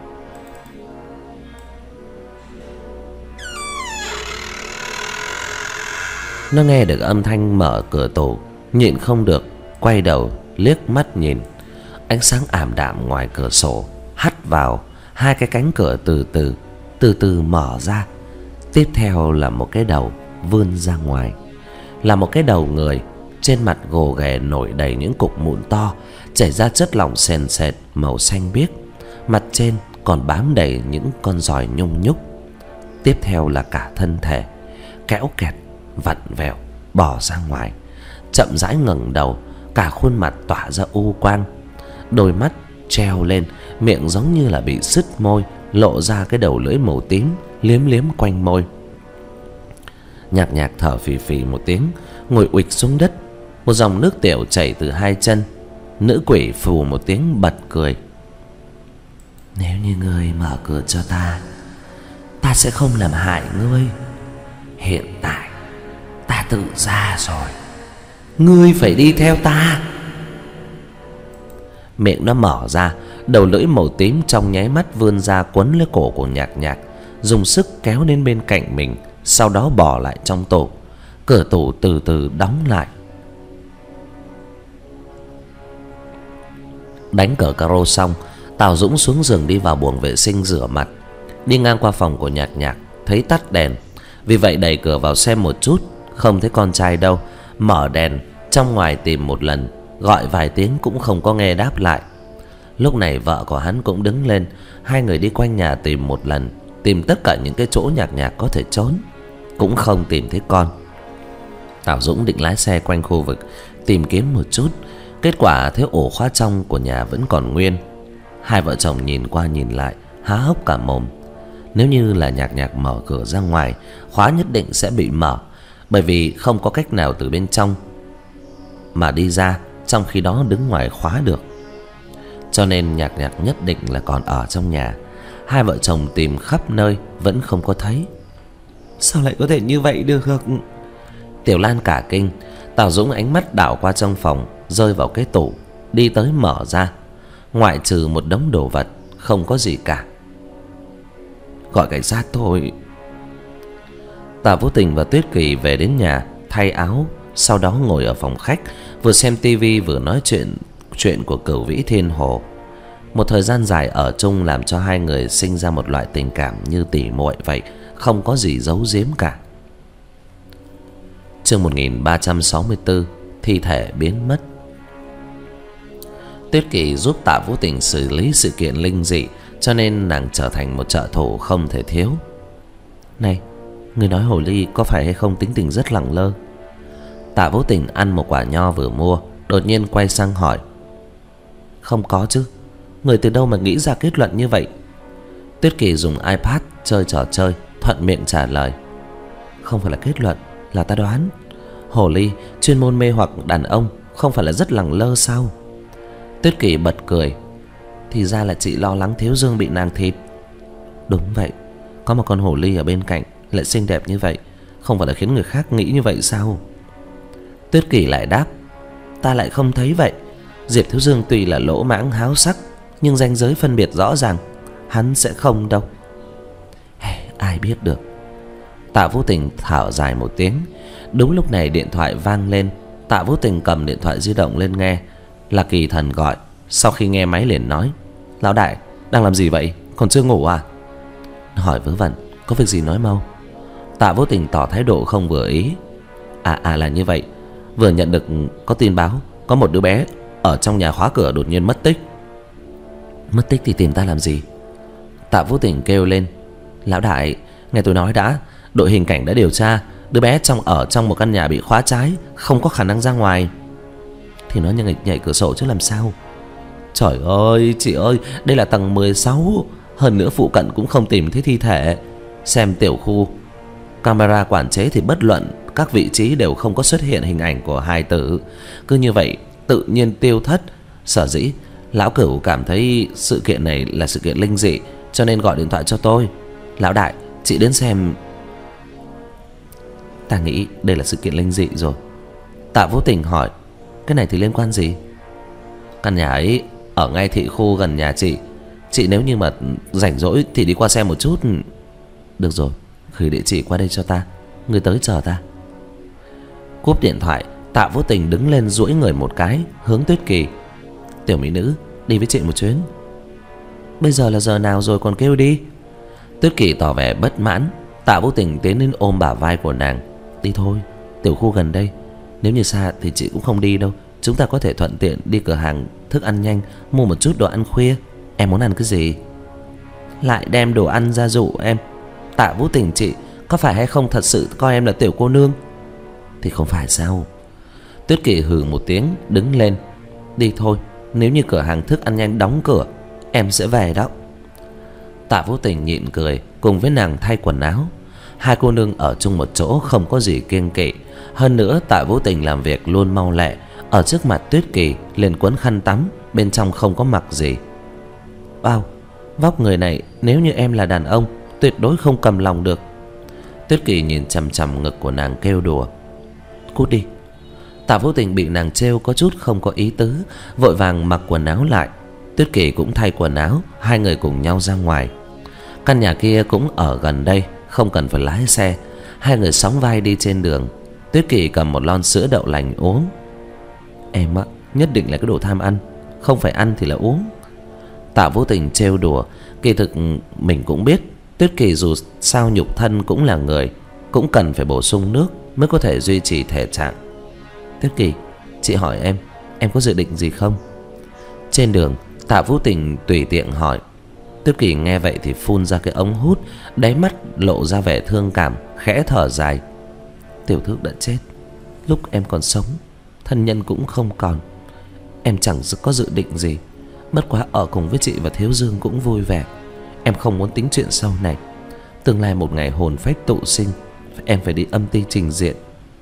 Nó nghe được âm thanh mở cửa tủ, nhịn không được quay đầu liếc mắt nhìn. Ánh sáng ảm đạm ngoài cửa sổ hắt vào, hai cái cánh cửa từ từ từ từ mở ra. Tiếp theo là một cái đầu vươn ra ngoài, là một cái đầu người. Trên mặt gồ ghề nổi đầy những cục mụn to, chảy ra chất lỏng sền sệt màu xanh biếc. Mặt trên còn bám đầy những con giòi nhung nhúc. Tiếp theo là cả thân thể kéo kẹt vặn vẹo bỏ ra ngoài, chậm rãi ngẩng đầu, cả khuôn mặt tỏa ra u quang, đôi mắt treo lên, miệng giống như là bị sứt môi, lộ ra cái đầu lưỡi màu tím liếm liếm quanh môi. Nhạc Nhạc thở phì phì một tiếng, ngồi uịch xuống đất. Một dòng nước tiểu chảy từ hai chân. Nữ quỷ phù một tiếng bật cười: Nếu như ngươi mở cửa cho ta, ta sẽ không làm hại ngươi. Hiện tại ta tự ra rồi, ngươi phải đi theo ta. Miệng nó mở ra, đầu lưỡi màu tím trong nháy mắt vươn ra quấn lấy cổ của Nhạc Nhạc, dùng sức kéo đến bên cạnh mình, sau đó bỏ lại trong tủ. Cửa tủ từ từ đóng lại. Đánh cờ caro xong, Tào Dũng xuống giường đi vào buồng vệ sinh rửa mặt. Đi ngang qua phòng của Nhạc Nhạc, thấy tắt đèn, vì vậy đẩy cửa vào xem một chút. Không thấy con trai đâu. Mở đèn trong ngoài tìm một lần, gọi vài tiếng cũng không có nghe đáp lại. Lúc này vợ của hắn cũng đứng lên. Hai người đi quanh nhà tìm một lần, tìm tất cả những cái chỗ Nhạc Nhạc có thể trốn, cũng không tìm thấy con. Tào Dũng định lái xe quanh khu vực tìm kiếm một chút. Kết quả thấy ổ khóa trong của nhà vẫn còn nguyên. Hai vợ chồng nhìn qua nhìn lại, há hốc cả mồm. Nếu như là Nhạc Nhạc mở cửa ra ngoài, khóa nhất định sẽ bị mở, bởi vì không có cách nào từ bên trong mà đi ra, trong khi đó đứng ngoài khóa được. Cho nên Nhạc Nhạc nhất định là còn ở trong nhà. Hai vợ chồng tìm khắp nơi vẫn không có thấy. Sao lại có thể như vậy được? Tiểu Lan cả kinh. Tào Dũng ánh mắt đảo qua trong phòng, rơi vào cái tủ, đi tới mở ra. Ngoại trừ một đống đồ vật, không có gì cả. Gọi cảnh sát thôi. Tào Vũ Tình và Tuyết Kỳ về đến nhà, thay áo, sau đó ngồi ở phòng khách, vừa xem tivi vừa nói chuyện chuyện của Cửu Vĩ Thiên Hồ. Một thời gian dài ở chung làm cho hai người sinh ra một loại tình cảm như tỉ muội vậy, không có gì giấu giếm cả. Chương một nghìn ba trăm sáu mươi tư, thi thể biến mất. Tuyết Kỳ giúp Tạ Vũ Tình xử lý sự kiện linh dị, cho nên nàng trở thành một trợ thủ không thể thiếu. Này, Người nói hồ ly có phải hay không tính tình rất lẳng lơ? Tạ Vũ Tình ăn một quả nho vừa mua, đột nhiên quay sang hỏi. Không có chứ, người từ đâu mà nghĩ ra kết luận như vậy? Tuyết Kỳ dùng iPad chơi trò chơi, thuận miệng trả lời. Không phải là kết luận, là ta đoán. Hồ ly chuyên môn mê hoặc đàn ông, không phải là rất lẳng lơ sao? Tuyết Kỳ bật cười. Thì ra là chị lo lắng Thiếu Dương bị nàng thịt. Đúng vậy, có một con hồ ly ở bên cạnh lại xinh đẹp như vậy, không phải là khiến người khác nghĩ như vậy sao? Tuyết Kỳ lại đáp. Ta lại không thấy vậy. Diệp Thiếu Dương tuy là lỗ mãng háo sắc, nhưng ranh giới phân biệt rõ ràng. Hắn sẽ không đâu. Ai biết được. Tạ Vũ Tình thở dài một tiếng. Đúng lúc này điện thoại vang lên. Tạ Vũ Tình cầm điện thoại di động lên nghe. Là Kỳ Thần gọi. Sau khi nghe máy liền nói. Lão đại, đang làm gì vậy? Còn chưa ngủ à? Hỏi vớ vẩn, có việc gì nói mau. Tạ Vũ Tình tỏ thái độ không vừa ý. À à là như vậy, vừa nhận được có tin báo có một đứa bé ở trong nhà khóa cửa đột nhiên mất tích. Mất tích thì tìm ta làm gì? Tạ Vũ Tình kêu lên. Lão đại, nghe tôi nói đã. Đội hình cảnh đã điều tra. Đứa bé trong ở trong một căn nhà bị khóa trái, không có khả năng ra ngoài. Thì nó như nhảy cửa sổ chứ làm sao? Trời ơi, chị ơi, đây là tầng mười sáu. Hơn nữa phụ cận cũng không tìm thấy thi thể. Xem tiểu khu camera quản chế thì bất luận các vị trí đều không có xuất hiện hình ảnh của hài tử. Cứ như vậy tự nhiên tiêu thất. Sở dĩ lão Cửu cảm thấy sự kiện này là sự kiện linh dị, cho nên gọi điện thoại cho tôi. Lão đại, chị đến xem. Ta nghĩ đây là sự kiện linh dị rồi. Tạ Vũ Tình hỏi. Cái này thì liên quan gì? Căn nhà ấy ở ngay thị khu gần nhà chị. Chị nếu như mà rảnh rỗi thì đi qua xem một chút. Được rồi, gửi địa chỉ qua đây cho ta. Người tới chờ ta. Cúp điện thoại, Tạ Vũ Tình đứng lên duỗi người một cái, hướng Tuyết Kỳ. Tiểu mỹ nữ, đi với chị một chuyến. Bây giờ là giờ nào rồi còn kêu đi? Tuyết Kỳ tỏ vẻ bất mãn. Tạ Vũ Tình tiến đến ôm bả vai của nàng. Đi thôi, tiểu khu gần đây. Nếu như xa thì chị cũng không đi đâu. Chúng ta có thể thuận tiện đi cửa hàng thức ăn nhanh, mua một chút đồ ăn khuya. Em muốn ăn cái gì? Lại đem đồ ăn ra dụ em. Tạ Vũ Tình chị có phải hay không thật sự coi em là tiểu cô nương? Thì không phải sao? Tuyết Kỳ hừ một tiếng, đứng lên. Đi thôi, nếu như cửa hàng thức ăn nhanh đóng cửa, em sẽ về đó. Tạ Vũ Tình nhịn cười, cùng với nàng thay quần áo. Hai cô nương ở chung một chỗ không có gì kiêng kỵ. Hơn nữa Tạ Vũ Tình làm việc luôn mau lẹ. Ở trước mặt Tuyết Kỳ liền quấn khăn tắm, bên trong không có mặc gì. Wow, vóc người này nếu như em là đàn ông tuyệt đối không cầm lòng được. Tuyết Kỳ nhìn chằm chằm ngực của nàng kêu đùa. Cút đi. Tạ Vũ Tình bị nàng trêu có chút không có ý tứ, vội vàng mặc quần áo lại. Tuyết Kỳ cũng thay quần áo, hai người cùng nhau ra ngoài. Căn nhà kia cũng ở gần đây, không cần phải lái xe. Hai người sóng vai đi trên đường. Tuyết Kỳ cầm một lon sữa đậu lành uống. Em á, nhất định là cái đồ tham ăn, không phải ăn thì là uống. Tạ Vũ Tình trêu đùa. Kỳ thực mình cũng biết Tuyết Kỳ dù sao nhục thân cũng là người, cũng cần phải bổ sung nước mới có thể duy trì thể trạng. Tuyết Kỳ, chị hỏi em, em có dự định gì không? Trên đường Tạ Vũ Tình tùy tiện hỏi. Tuyết Kỳ nghe vậy thì phun ra cái ống hút, đáy mắt lộ ra vẻ thương cảm, khẽ thở dài. Tiểu Thước đã chết, lúc em còn sống thân nhân cũng không còn. Em chẳng có dự định gì, bất quá ở cùng với chị và Thiếu Dương cũng vui vẻ. Em không muốn tính chuyện sau này. Tương lai một ngày hồn phách tụ sinh, em phải đi âm ty trình diện.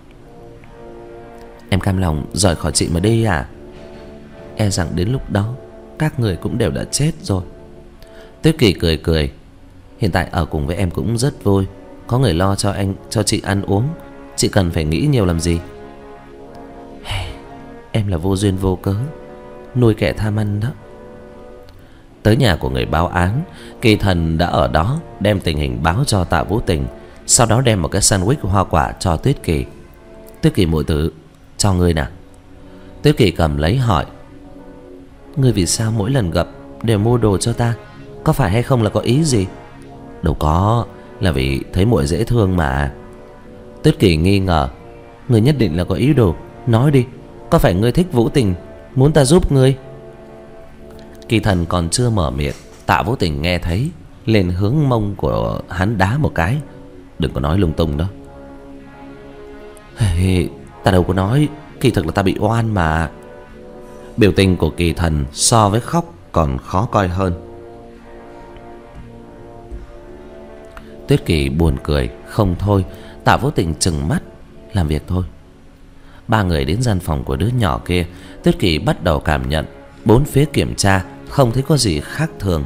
Em cam lòng rời khỏi chị mà đi à? E rằng đến lúc đó các người cũng đều đã chết rồi. Tuyết Kỳ cười cười. Hiện tại ở cùng với em cũng rất vui. Có người lo cho anh, cho chị ăn uống. Chị cần phải nghĩ nhiều làm gì. Em là vô duyên vô cớ nuôi kẻ tham ăn đó. Tới nhà của người báo án, Kỳ Thần đã ở đó, đem tình hình báo cho Tạ Vũ Tình. Sau đó đem một cái sandwich hoa quả cho Tuyết Kỳ. Tuyết Kỳ muội tử, cho ngươi nào. Tuyết Kỳ cầm lấy hỏi. Ngươi vì sao mỗi lần gặp đều mua đồ cho ta? Có phải hay không là có ý gì? Đâu có, là vì thấy muội dễ thương mà. Tuyết Kỳ nghi ngờ. Ngươi nhất định là có ý đồ, nói đi. Có phải ngươi thích Vũ Tình, muốn ta giúp ngươi? Kỳ Thần còn chưa mở miệng, Tạ Vũ Tình nghe thấy, lên hướng mông của hắn đá một cái. Đừng có nói lung tung đó. Hey, ta đâu có nói, kỳ thực là ta bị oan mà. Biểu tình của Kỳ Thần so với khóc còn khó coi hơn. Tuyết Kỳ buồn cười không thôi. Tạ Vô Tình trừng mắt. Làm việc thôi. Ba người đến gian phòng của đứa nhỏ kia. Tuyết Kỳ bắt đầu cảm nhận bốn phía kiểm tra, không thấy có gì khác thường.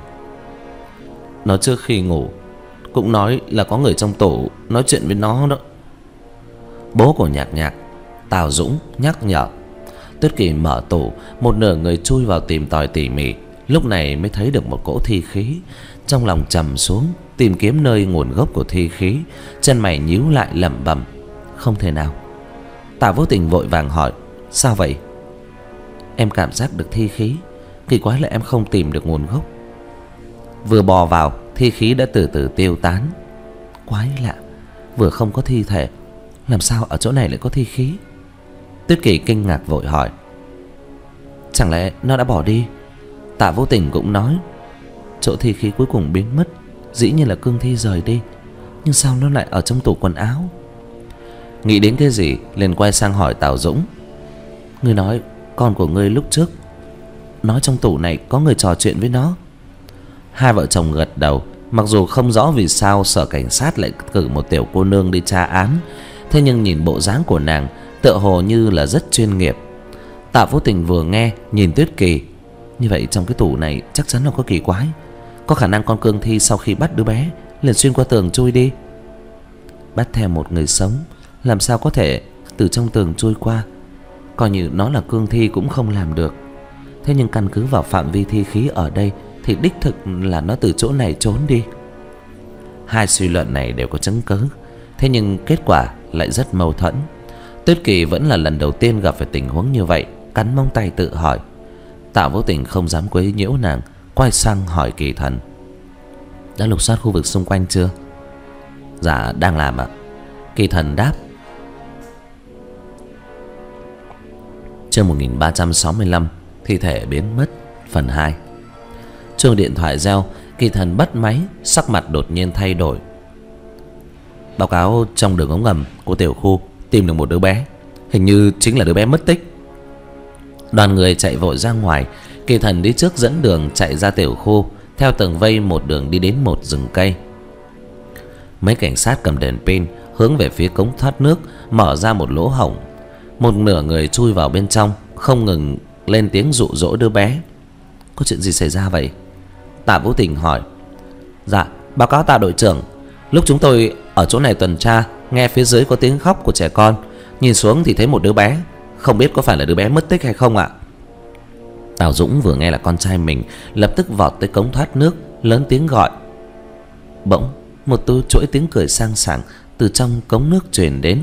Nó trước khi ngủ cũng nói là có người trong tủ nói chuyện với nó đó. Bố của Nhạc Nhạc, Tào Dũng, nhắc nhở. Tuyết Kỳ mở tủ, một nửa người chui vào tìm tòi tỉ mỉ. Lúc này mới thấy được một cỗ thi khí. Trong lòng trầm xuống, tìm kiếm nơi nguồn gốc của thi khí. Chân mày nhíu lại lẩm bẩm: không thể nào. Tạ Vô Tình vội vàng hỏi: sao vậy? Em cảm giác được thi khí, kỳ quái là em không tìm được nguồn gốc. Vừa bò vào, thi khí đã từ từ tiêu tán. Quái lạ, vừa không có thi thể, làm sao ở chỗ này lại có thi khí? Tuyết Kỳ kinh ngạc vội hỏi: chẳng lẽ nó đã bỏ đi? Tạ Vô Tình cũng nói: chỗ thi khí cuối cùng biến mất, dĩ nhiên là cương thi rời đi, nhưng sao nó lại ở trong tủ quần áo? Nghĩ đến cái gì liền quay sang hỏi Tào Dũng: ngươi nói con của ngươi lúc trước nói trong tủ này có người trò chuyện với nó. Hai vợ chồng gật đầu. Mặc dù không rõ vì sao sở cảnh sát lại cử một tiểu cô nương đi tra án, thế nhưng nhìn bộ dáng của nàng tựa hồ như là rất chuyên nghiệp. Tạ Vô Tình vừa nghe nhìn Tuyết Kỳ: như vậy trong cái tủ này chắc chắn là có kỳ quái. Có khả năng con cương thi sau khi bắt đứa bé liền xuyên qua tường chui đi. Bắt theo một người sống, làm sao có thể từ trong tường chui qua? Coi như nó là cương thi cũng không làm được. Thế nhưng căn cứ vào phạm vi thi khí ở đây thì đích thực là nó từ chỗ này trốn đi. Hai suy luận này đều có chứng cứ, thế nhưng kết quả lại rất mâu thuẫn. Tuyết Kỳ vẫn là lần đầu tiên gặp phải tình huống như vậy, cắn móng tay tự hỏi. Tạ Vô Tình không dám quấy nhiễu nàng, quay sang hỏi Kỳ Thần: đã lục soát khu vực xung quanh chưa? Dạ đang làm ạ. Kỳ Thần đáp. Chương một nghìn ba trăm sáu mươi lăm, thi thể biến mất, phần hai. Chuông điện thoại reo. Kỳ Thần bắt máy, sắc mặt đột nhiên thay đổi. Báo cáo trong đường ống ngầm của tiểu khu tìm được một đứa bé, hình như chính là đứa bé mất tích. Đoàn người chạy vội ra ngoài. Kỳ Thần đi trước dẫn đường chạy ra tiểu khu, theo tường vây một đường đi đến một rừng cây. Mấy cảnh sát cầm đèn pin hướng về phía cống thoát nước, mở ra một lỗ hổng. Một nửa người chui vào bên trong, không ngừng lên tiếng dụ dỗ đứa bé. Có chuyện gì xảy ra vậy? Tạ Vô Tình hỏi. Dạ, báo cáo Tạ đội trưởng, lúc chúng tôi ở chỗ này tuần tra, nghe phía dưới có tiếng khóc của trẻ con, nhìn xuống thì thấy một đứa bé, không biết có phải là đứa bé mất tích hay không ạ? Tào Dũng vừa nghe là con trai mình, lập tức vọt tới cống thoát nước, lớn tiếng gọi. Bỗng một tu chuỗi tiếng cười sang sảng từ trong cống nước truyền đến.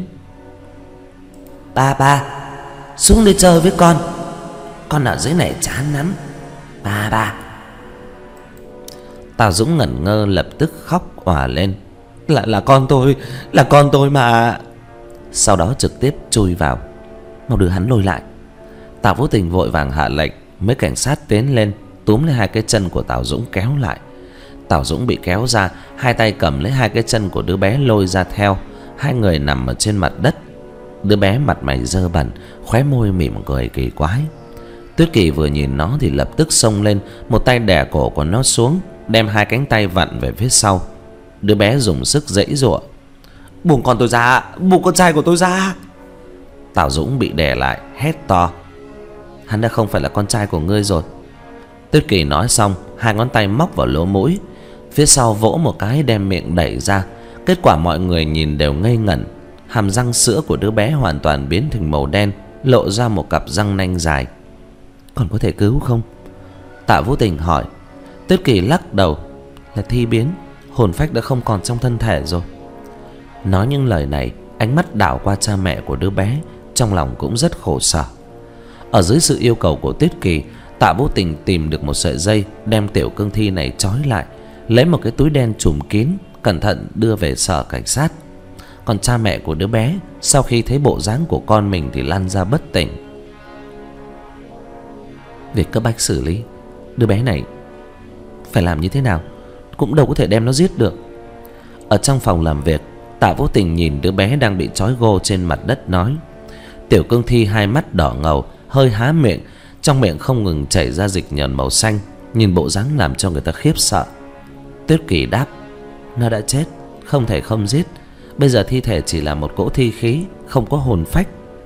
Ba ba, xuống đi chơi với con, con ở dưới này chán lắm. Ba ba. Tào Dũng ngẩn ngơ, lập tức khóc òa lên. Là là con tôi, là con tôi mà. Sau đó trực tiếp chui vào. Mau đưa hắn lôi lại. Tạ Vô Tình vội vàng hạ lệnh. Mấy cảnh sát tiến lên, túm lấy hai cái chân của Tào Dũng kéo lại. Tào Dũng bị kéo ra, hai tay cầm lấy hai cái chân của đứa bé lôi ra theo. Hai người nằm ở trên mặt đất. Đứa bé mặt mày dơ bẩn, khóe môi mỉm cười kỳ quái. Tuyết Kỳ vừa nhìn nó thì lập tức xông lên, một tay đè cổ của nó xuống, đem hai cánh tay vặn về phía sau. Đứa bé dùng sức giãy giụa. Buông con tôi ra, buông con trai của tôi ra. Tào Dũng bị đè lại, hét to. Hắn đã không phải là con trai của ngươi rồi. Tuyết Kỳ nói xong, hai ngón tay móc vào lỗ mũi, phía sau vỗ một cái đem miệng đẩy ra. Kết quả mọi người nhìn đều ngây ngẩn. Hàm răng sữa của đứa bé hoàn toàn biến thành màu đen, lộ ra một cặp răng nanh dài. Còn có thể cứu không? Tạ Vô Tình hỏi. Tuyết Kỳ lắc đầu. Là thi biến, hồn phách đã không còn trong thân thể rồi. Nói những lời này, ánh mắt đảo qua cha mẹ của đứa bé, trong lòng cũng rất khổ sở. Ở dưới sự yêu cầu của Tuyết Kỳ, Tạ Vô Tình tìm được một sợi dây, đem tiểu cương thi này trói lại, lấy một cái túi đen trùm kín, cẩn thận đưa về sở cảnh sát. Còn cha mẹ của đứa bé, sau khi thấy bộ dáng của con mình thì lăn ra bất tỉnh. Việc cấp bách xử lý đứa bé này phải làm như thế nào, cũng đâu có thể đem nó giết được. Ở trong phòng làm việc, Tạ Vũ Tình nhìn đứa bé đang bị trói gô trên mặt đất nói. Tiểu Cương Thi hai mắt đỏ ngầu, hơi há miệng, trong miệng không ngừng chảy ra dịch nhờn màu xanh, nhìn bộ dáng làm cho người ta khiếp sợ. Tuyết Kỳ đáp: Nó đã chết, không thể không giết. Bây giờ thi thể chỉ là một cỗ thi khí, không có hồn phách.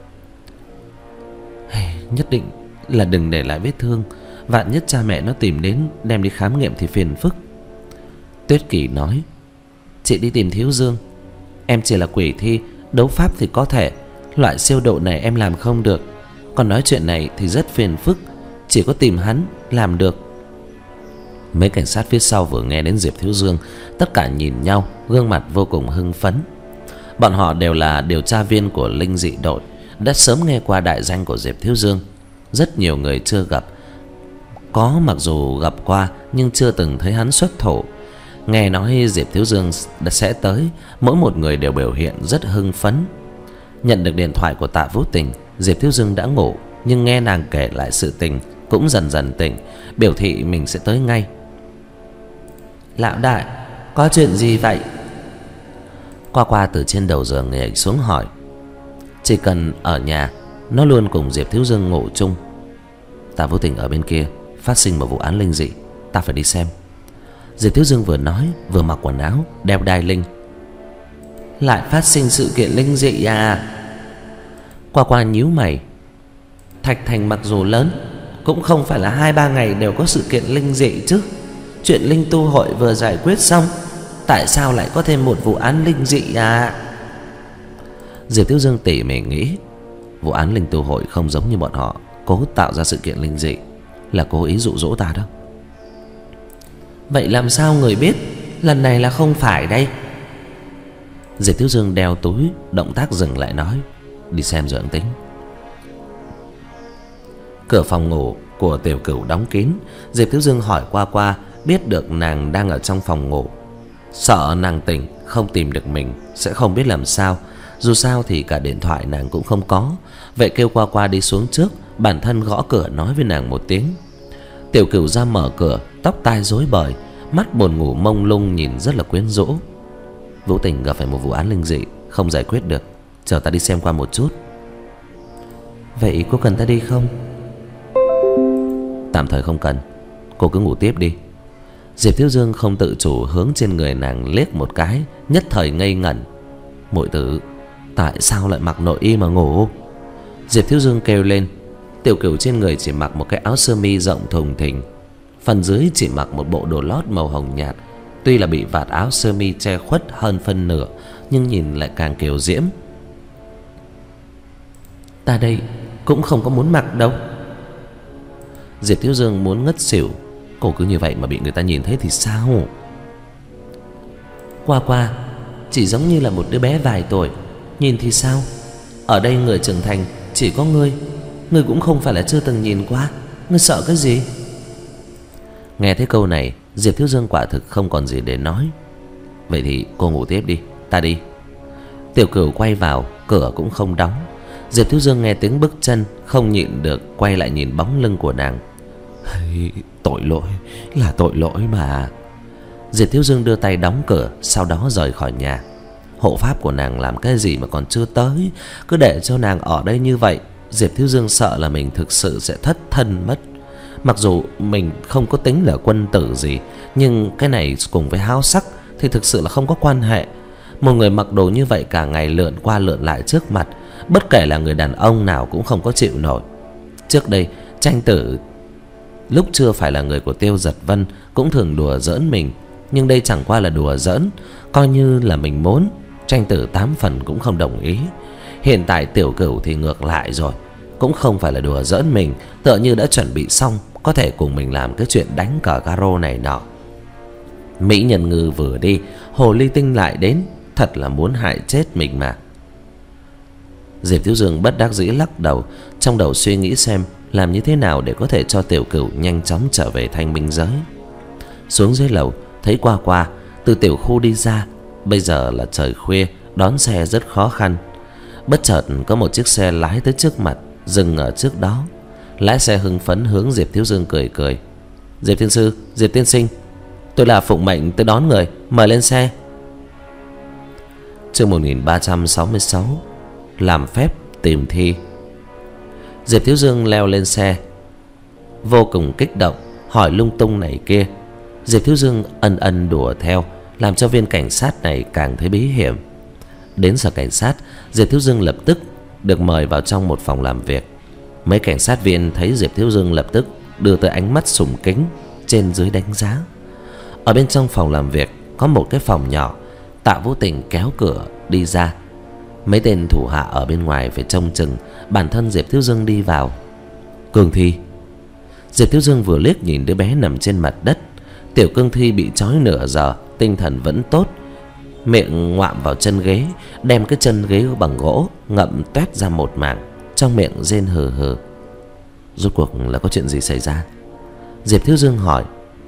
Nhất định là đừng để lại vết thương, vạn nhất cha mẹ nó tìm đến đem đi khám nghiệm thì phiền phức. Tuyết Kỳ nói: Chị đi tìm Thiếu Dương. Em chỉ là quỷ thi, đấu pháp thì có thể, loại siêu độ này em làm không được. Còn nói chuyện này thì rất phiền phức, chỉ có tìm hắn làm được. Mấy cảnh sát phía sau vừa nghe đến Diệp Thiếu Dương, tất cả nhìn nhau, gương mặt vô cùng hưng phấn. Bọn họ đều là điều tra viên của linh dị đội, đã sớm nghe qua đại danh của Diệp Thiếu Dương. Rất nhiều người chưa gặp, có mặc dù gặp qua nhưng chưa từng thấy hắn xuất thủ. Nghe nói Diệp Thiếu Dương sẽ tới, mỗi một người đều biểu hiện rất hưng phấn. Nhận được điện thoại của Tạ Vũ Tình, Diệp Thiếu Dương đã ngủ, nhưng nghe nàng kể lại sự tình cũng dần dần tỉnh, biểu thị mình sẽ tới ngay. Lão đại, có chuyện gì vậy? Qua Qua từ trên đầu giường nhảy xuống hỏi. Chỉ cần ở nhà, nó luôn cùng Diệp Thiếu Dương ngủ chung. Tạ Vũ Tình ở bên kia phát sinh một vụ án linh dị, ta phải đi xem. Diệp Thiếu Dương vừa nói vừa mặc quần áo, đeo đai linh. Lại phát sinh sự kiện linh dị à? Qua Qua nhíu mày. Thạch Thành mặc dù lớn, cũng không phải là hai ba ngày đều có sự kiện linh dị chứ. Chuyện linh tu hội vừa giải quyết xong, tại sao lại có thêm một vụ án linh dị à? Diệp Thiếu Dương tỉ mỉ nghĩ, vụ án linh tu hội không giống như bọn họ cố tạo ra sự kiện linh dị, là cố ý dụ dỗ ta đó. Vậy làm sao người biết lần này là không phải đây? Diệp Thiếu Dương đeo túi, động tác dừng lại nói: Đi xem rồi anh tính. Cửa phòng ngủ của Tiểu Cửu đóng kín. Diệp Thiếu Dương hỏi Qua Qua, biết được nàng đang ở trong phòng ngủ. Sợ nàng tỉnh không tìm được mình sẽ không biết làm sao. Dù sao thì cả điện thoại nàng cũng không có. Vậy kêu Qua Qua đi xuống trước, bản thân gõ cửa nói với nàng một tiếng. Tiểu Cửu ra mở cửa, tóc tai rối bời, mắt buồn ngủ mông lung, nhìn rất là quyến rũ. Vũ Tình gặp phải một vụ án linh dị không giải quyết được, chờ ta đi xem qua một chút. Vậy cô cần ta đi không? Tạm thời không cần, cô cứ ngủ tiếp đi. Diệp Thiếu Dương không tự chủ hướng trên người nàng liếc một cái, nhất thời ngây ngẩn. Muội tử, tại sao lại mặc nội y mà ngủ? Diệp Thiếu Dương kêu lên. Tiểu Cửu trên người chỉ mặc một cái áo sơ mi rộng thùng thình, phần dưới chỉ mặc một bộ đồ lót màu hồng nhạt. Tuy là bị vạt áo sơ mi che khuất hơn phân nửa, nhưng nhìn lại càng kiều diễm. Ta đây cũng không có muốn mặc đâu. Diệp Thiếu Dương muốn ngất xỉu. Cô cứ như vậy mà bị người ta nhìn thấy thì sao? Qua Qua chỉ giống như là một đứa bé vài tuổi, nhìn thì sao? Ở đây người trưởng thành chỉ có ngươi, ngươi cũng không phải là chưa từng nhìn qua, ngươi sợ cái gì? Nghe thấy câu này, Diệp Thiếu Dương quả thực không còn gì để nói. Vậy thì cô ngủ tiếp đi, ta đi. Tiểu Cửu quay vào, cửa cũng không đóng. Diệp Thiếu Dương nghe tiếng bước chân, không nhịn được quay lại nhìn bóng lưng của nàng. Hey, tội lỗi, là tội lỗi mà. Diệp Thiếu Dương đưa tay đóng cửa, sau đó rời khỏi nhà. Hộ pháp của nàng làm cái gì mà còn chưa tới, cứ để cho nàng ở đây như vậy, Diệp Thiếu Dương sợ là mình thực sự sẽ thất thân mất. Mặc dù mình không có tính là quân tử gì, nhưng cái này cùng với háo sắc thì thực sự là không có quan hệ. Một người mặc đồ như vậy cả ngày lượn qua lượn lại trước mặt, bất kể là người đàn ông nào cũng không có chịu nổi. Trước đây Tranh Tử lúc chưa phải là người của Tiêu Giật Vân cũng thường đùa giỡn mình, nhưng đây chẳng qua là đùa giỡn. Coi như là mình muốn, Tranh Tử tám phần cũng không đồng ý. Hiện tại Tiểu Cửu thì ngược lại rồi, cũng không phải là đùa giỡn mình, tựa như đã chuẩn bị xong có thể cùng mình làm cái chuyện đánh cờ caro này nọ. Mỹ Nhân Ngư vừa đi, Hồ Ly Tinh lại đến, thật là muốn hại chết mình mà. Diệp Thiếu Dương bất đắc dĩ lắc đầu, trong đầu suy nghĩ xem làm như thế nào để có thể cho Tiểu Cửu nhanh chóng trở về thanh minh giới. Xuống dưới lầu, thấy Qua Qua từ tiểu khu đi ra. Bây giờ là trời khuya, đón xe rất khó khăn. Bất chợt có một chiếc xe lái tới trước mặt, dừng ở trước đó. Lái xe hưng phấn hướng Diệp Thiếu Dương cười cười. Diệp Thiên Sư, Diệp Tiên Sinh, tôi là phụng mệnh tới đón người, mời lên xe. Chương một nghìn ba trăm sáu mươi sáu. Làm phép tìm thi. Diệp Thiếu Dương leo lên xe, vô cùng kích động, hỏi lung tung này kia. Diệp Thiếu Dương ân ân đùa theo, làm cho viên cảnh sát này càng thấy bí hiểm. Đến sở cảnh sát, Diệp Thiếu Dương lập tức được mời vào trong một phòng làm việc. Mấy cảnh sát viên thấy Diệp Thiếu Dương lập tức đưa tới ánh mắt sùng kính, trên dưới đánh giá. Ở bên trong phòng làm việc có một cái phòng nhỏ. Tạ Vũ Tình kéo cửa đi ra. Mấy tên thủ hạ ở bên ngoài phải trông chừng, bản thân Diệp Thiếu Dương đi vào. Cương Thi. Diệp Thiếu Dương vừa liếc nhìn đứa bé nằm trên mặt đất. Tiểu Cương Thi bị trói nửa giờ, tinh thần vẫn tốt, miệng ngoạm vào chân ghế, đem cái chân ghế bằng gỗ ngậm toét ra một mảng, trong miệng rên hừ hừ. Rốt cuộc là có chuyện gì xảy ra? Diệp Thiếu Dương hỏi.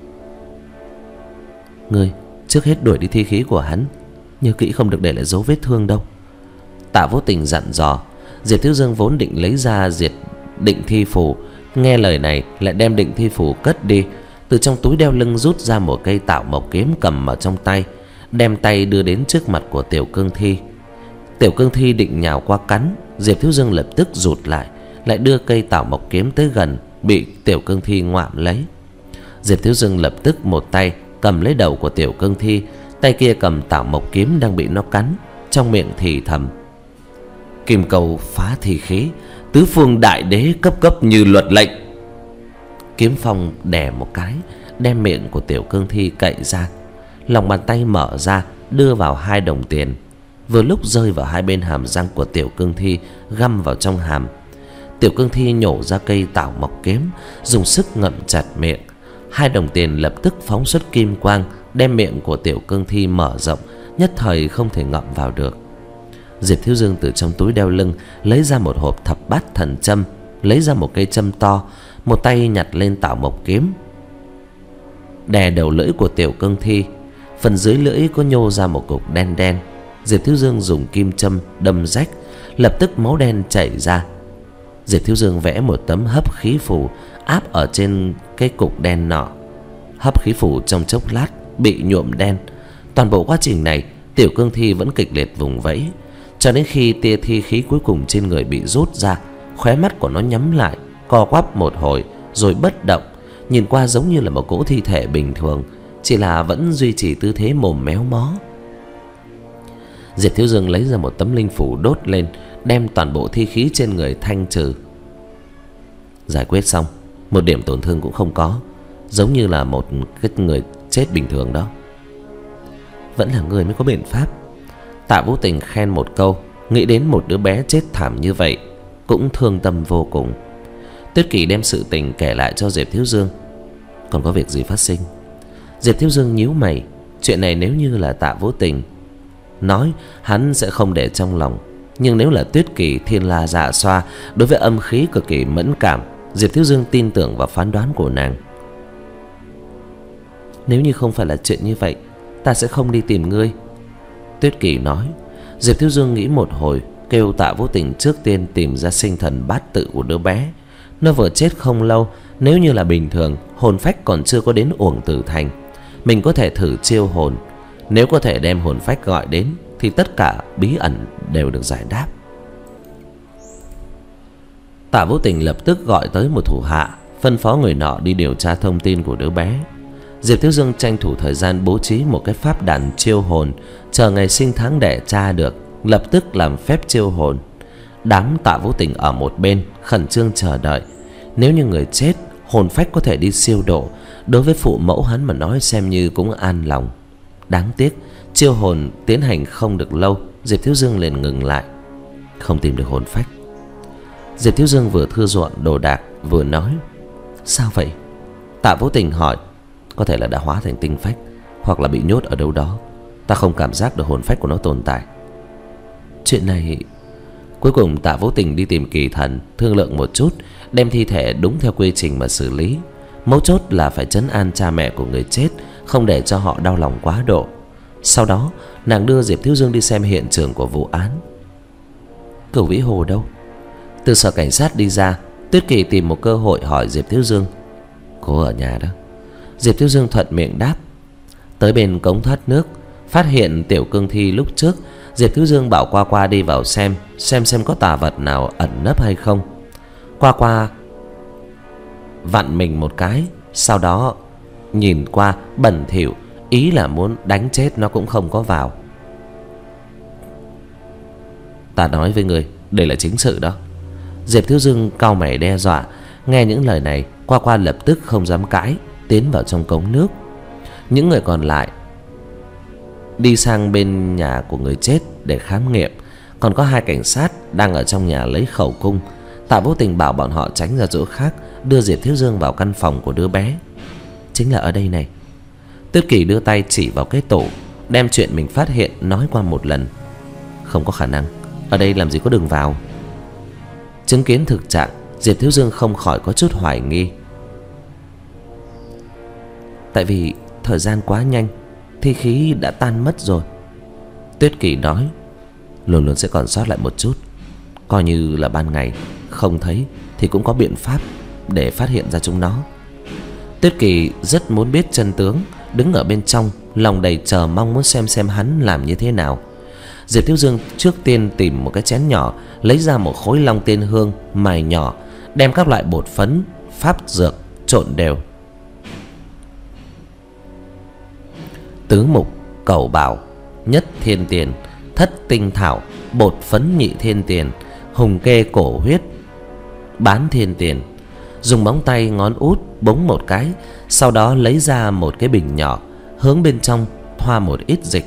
Ngươi trước hết đuổi đi thi khí của hắn, nhớ kỹ không được để lại dấu vết thương đâu. Tạ Vũ Tình dặn dò. Diệp Thiếu Dương vốn định lấy ra diệt định thi phù, nghe lời này lại đem định thi phù cất đi. Từ trong túi đeo lưng rút ra một cây tạo mộc kiếm cầm ở trong tay, đem tay đưa đến trước mặt của Tiểu Cương Thi. Tiểu Cương Thi định nhào qua cắn, Diệp Thiếu Dương lập tức rụt lại, lại đưa cây tạo mộc kiếm tới gần, bị Tiểu Cương Thi ngoạm lấy. Diệp Thiếu Dương lập tức một tay cầm lấy đầu của Tiểu Cương Thi, tay kia cầm tạo mộc kiếm đang bị nó cắn, trong miệng thì thầm: Kim câu phá thi khí, tứ phương đại đế cấp cấp như luật lệnh. Kiếm phong đè một cái, đem miệng của Tiểu Cương Thi cậy ra. Lòng bàn tay mở ra, đưa vào hai đồng tiền, vừa lúc rơi vào hai bên hàm răng của Tiểu Cương Thi, găm vào trong hàm. Tiểu Cương Thi nhổ ra cây tạo mộc kiếm, dùng sức ngậm chặt miệng. Hai đồng tiền lập tức phóng xuất kim quang, đem miệng của Tiểu Cương Thi mở rộng, nhất thời không thể ngậm vào được. Diệp Thiếu Dương từ trong túi đeo lưng lấy ra một hộp thập bát thần châm, lấy ra một cây châm to, một tay nhặt lên tạo mộc kiếm, đè đầu lưỡi của Tiểu Cương Thi. Phần dưới lưỡi có nhô ra một cục đen đen. Diệp Thiếu Dương dùng kim châm đâm rách, lập tức máu đen chảy ra. Diệp Thiếu Dương vẽ một tấm hấp khí phù áp ở trên cái cục đen nọ. Hấp khí phù trong chốc lát bị nhuộm đen. Toàn bộ quá trình này Tiểu Cương Thi vẫn kịch liệt vùng vẫy, cho đến khi tia thi khí cuối cùng trên người bị rút ra, khóe mắt của nó nhắm lại, co quắp một hồi rồi bất động, nhìn qua giống như là một cỗ thi thể bình thường, chỉ là vẫn duy trì tư thế mồm méo mó. Diệp Thiếu Dương lấy ra một tấm linh phủ đốt lên, đem toàn bộ thi khí trên người thanh trừ. Giải quyết xong, một điểm tổn thương cũng không có, giống như là một cái người chết bình thường đó. Vẫn là người mới có biện pháp. Tạ Vũ Tình khen một câu, nghĩ đến một đứa bé chết thảm như vậy, cũng thương tâm vô cùng. Tuyết Kỳ đem sự tình kể lại cho Diệp Thiếu Dương. Còn có việc gì phát sinh? Diệp Thiếu Dương nhíu mày. Chuyện này nếu như là Tạ Vũ Tình nói, hắn sẽ không để trong lòng. Nhưng nếu là Tuyết Kỳ thiên la dạ xoa, đối với âm khí cực kỳ mẫn cảm, Diệp Thiếu Dương tin tưởng vào phán đoán của nàng. Nếu như không phải là chuyện như vậy, ta sẽ không đi tìm ngươi, Tuyết Kỳ nói. Diệp Thiếu Dương nghĩ một hồi, kêu Tạ Vũ Tình trước tiên tìm ra sinh thần bát tự của đứa bé. Nó vừa chết không lâu, nếu như là bình thường, hồn phách còn chưa có đến Uổng Tử Thành, mình có thể thử chiêu hồn. Nếu có thể đem hồn phách gọi đến, thì tất cả bí ẩn đều được giải đáp. Tạ Vũ Tình lập tức gọi tới một thủ hạ, phân phó người nọ đi điều tra thông tin của đứa bé. Diệp Thiếu Dương tranh thủ thời gian bố trí một cái pháp đàn chiêu hồn, chờ ngày sinh tháng đẻ tra được, lập tức làm phép chiêu hồn. Đám Tạ Vũ Tình ở một bên khẩn trương chờ đợi. Nếu như người chết, hồn phách có thể đi siêu độ, đối với phụ mẫu hắn mà nói xem như cũng an lòng. Đáng tiếc chiêu hồn tiến hành không được lâu, Diệp Thiếu Dương liền ngừng lại. Không tìm được hồn phách. Diệp Thiếu Dương vừa thu dọn đồ đạc vừa nói. Sao vậy? Tạ Vũ Tình hỏi. Có thể là đã hóa thành tinh phách, hoặc là bị nhốt ở đâu đó, ta không cảm giác được hồn phách của nó tồn tại. Chuyện này... Cuối cùng Tạ Vũ Tình đi tìm Kỳ Thần, thương lượng một chút, đem thi thể đúng theo quy trình mà xử lý. Mấu chốt là phải trấn an cha mẹ của người chết, không để cho họ đau lòng quá độ. Sau đó nàng đưa Diệp Thiếu Dương đi xem hiện trường của vụ án. Cửu Vĩ Hồ đâu? Từ sở cảnh sát đi ra, Tuyết Kỳ tìm một cơ hội hỏi Diệp Thiếu Dương. Cô ở nhà đó. Diệp Thiếu Dương thuận miệng đáp. Tới bên cống thoát nước, phát hiện Tiểu Cương Thi lúc trước Diệp Thiếu Dương bảo Qua Qua đi vào xem Xem xem có tà vật nào ẩn nấp hay không. Qua Qua vặn mình một cái, sau đó nhìn qua bẩn thỉu, ý là muốn đánh chết nó cũng không có vào. Ta nói với người, đây là chính sự đó. Diệp Thiếu Dương cau mày đe dọa. Nghe những lời này, Qua Qua lập tức không dám cãi, tiến vào trong cống nước. Những người còn lại đi sang bên nhà của người chết để khám nghiệm. Còn có hai cảnh sát đang ở trong nhà lấy khẩu cung. Tạ Vô Tình bảo bọn họ tránh ra chỗ khác, đưa Diệp Thiếu Dương vào căn phòng của đứa bé. Chính là ở đây này. Tuyết Kỳ đưa tay chỉ vào cái tủ, đem chuyện mình phát hiện nói qua một lần. Không có khả năng, ở đây làm gì có đường vào. Chứng kiến thực trạng, Diệp Thiếu Dương không khỏi có chút hoài nghi. Tại vì thời gian quá nhanh, thi khí đã tan mất rồi. Tuyết Kỳ nói, luôn luôn sẽ còn sót lại một chút. Coi như là ban ngày không thấy thì cũng có biện pháp để phát hiện ra chúng nó. Tuyết Kỳ rất muốn biết chân tướng, đứng ở bên trong, lòng đầy chờ mong muốn xem xem hắn làm như thế nào. Diệp Thiếu Dương trước tiên tìm một cái chén nhỏ, lấy ra một khối long tiên hương mài nhỏ, đem các loại bột phấn, pháp dược trộn đều. Tứ mục, cẩu bảo, nhất thiên tiền, thất tinh thảo, bột phấn nhị thiên tiền, hùng kê cổ huyết, bán thiên tiền. Dùng móng tay ngón út búng một cái, sau đó lấy ra một cái bình nhỏ, hướng bên trong thoa một ít dịch.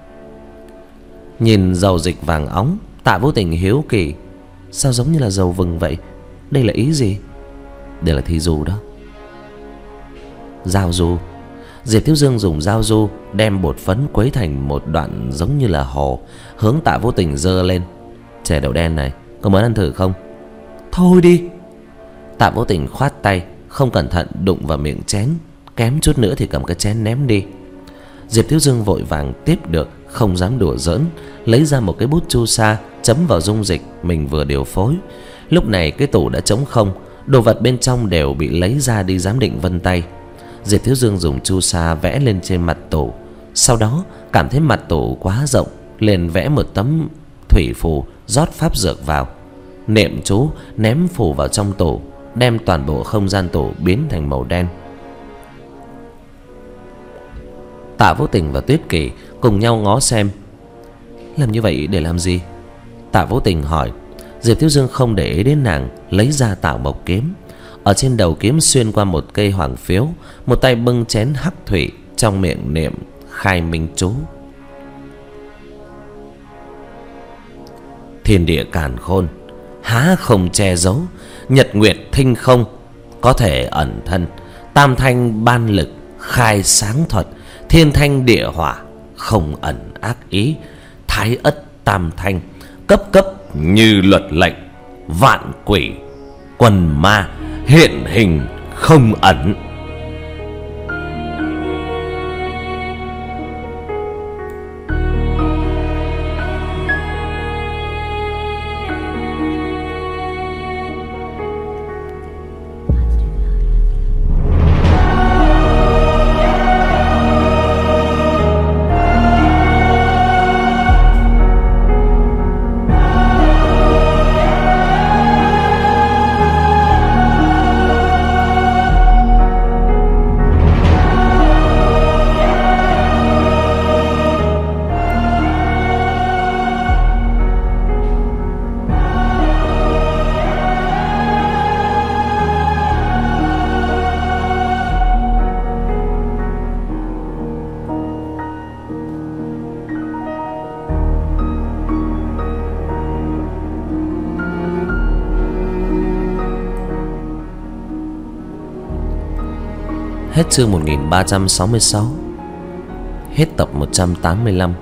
Nhìn dầu dịch vàng óng, Tạ Vô Tình hiếu kỳ, sao giống như là dầu vừng vậy? Đây là ý gì? Đây là thi du đó. Giao du. Diệp Thiếu Dương dùng giao du đem bột phấn quấy thành một đoạn giống như là hồ, hướng Tạ Vô Tình giơ lên. Chè đậu đen này, có muốn ăn thử không? Thôi đi. Tạ Vô Tình khoát tay, không cẩn thận đụng vào miệng chén, kém chút nữa thì cầm cái chén ném đi. Diệp Thiếu Dương vội vàng tiếp được, không dám đùa giỡn, lấy ra một cái bút chu sa, chấm vào dung dịch mình vừa điều phối. Lúc này cái tủ đã trống không, đồ vật bên trong đều bị lấy ra đi giám định vân tay. Diệp Thiếu Dương dùng chu sa vẽ lên trên mặt tủ, sau đó cảm thấy mặt tủ quá rộng, liền vẽ một tấm thủy phù, rót pháp dược vào, niệm chú ném phù vào trong tủ, đem toàn bộ không gian tủ biến thành màu đen. Tạ Vô Tình và Tuyết Kỳ cùng nhau ngó xem. Làm như vậy để làm gì? Tạ Vô Tình hỏi. Diệp Thiếu Dương không để ý đến nàng, lấy ra Tạo Mộc kiếm. Ở trên đầu kiếm xuyên qua một cây hoàng phiếu, một tay bưng chén hắc thủy, trong miệng niệm khai minh chú. Thiên địa càn khôn, há không che giấu, nhật nguyệt thinh không, có thể ẩn thân. Tam thanh ban lực, khai sáng thuật, thiên thanh địa hỏa, không ẩn ác ý. Thái ất tam thanh, cấp cấp như luật lệnh. Vạn quỷ quần ma, hiện hình không ẩn. Hết chương một nghìn ba trăm sáu mươi sáu. Hết tập một trăm tám mươi lăm.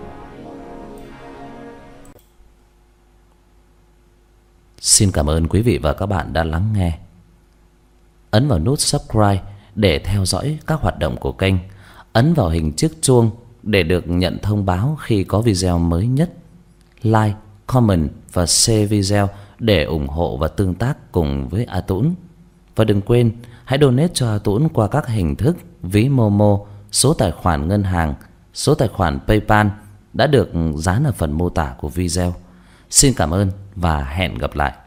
Xin cảm ơn quý vị và các bạn đã lắng nghe. Ấn vào nút subscribe để theo dõi các hoạt động của kênh. Ấn vào hình chiếc chuông để được nhận thông báo khi có video mới nhất. Like, comment và share video để ủng hộ và tương tác cùng với A Tũng. Và đừng quên hãy donate cho A Tũng qua các hình thức ví Momo, số tài khoản ngân hàng, số tài khoản PayPal đã được dán ở phần mô tả của video. Xin cảm ơn và hẹn gặp lại.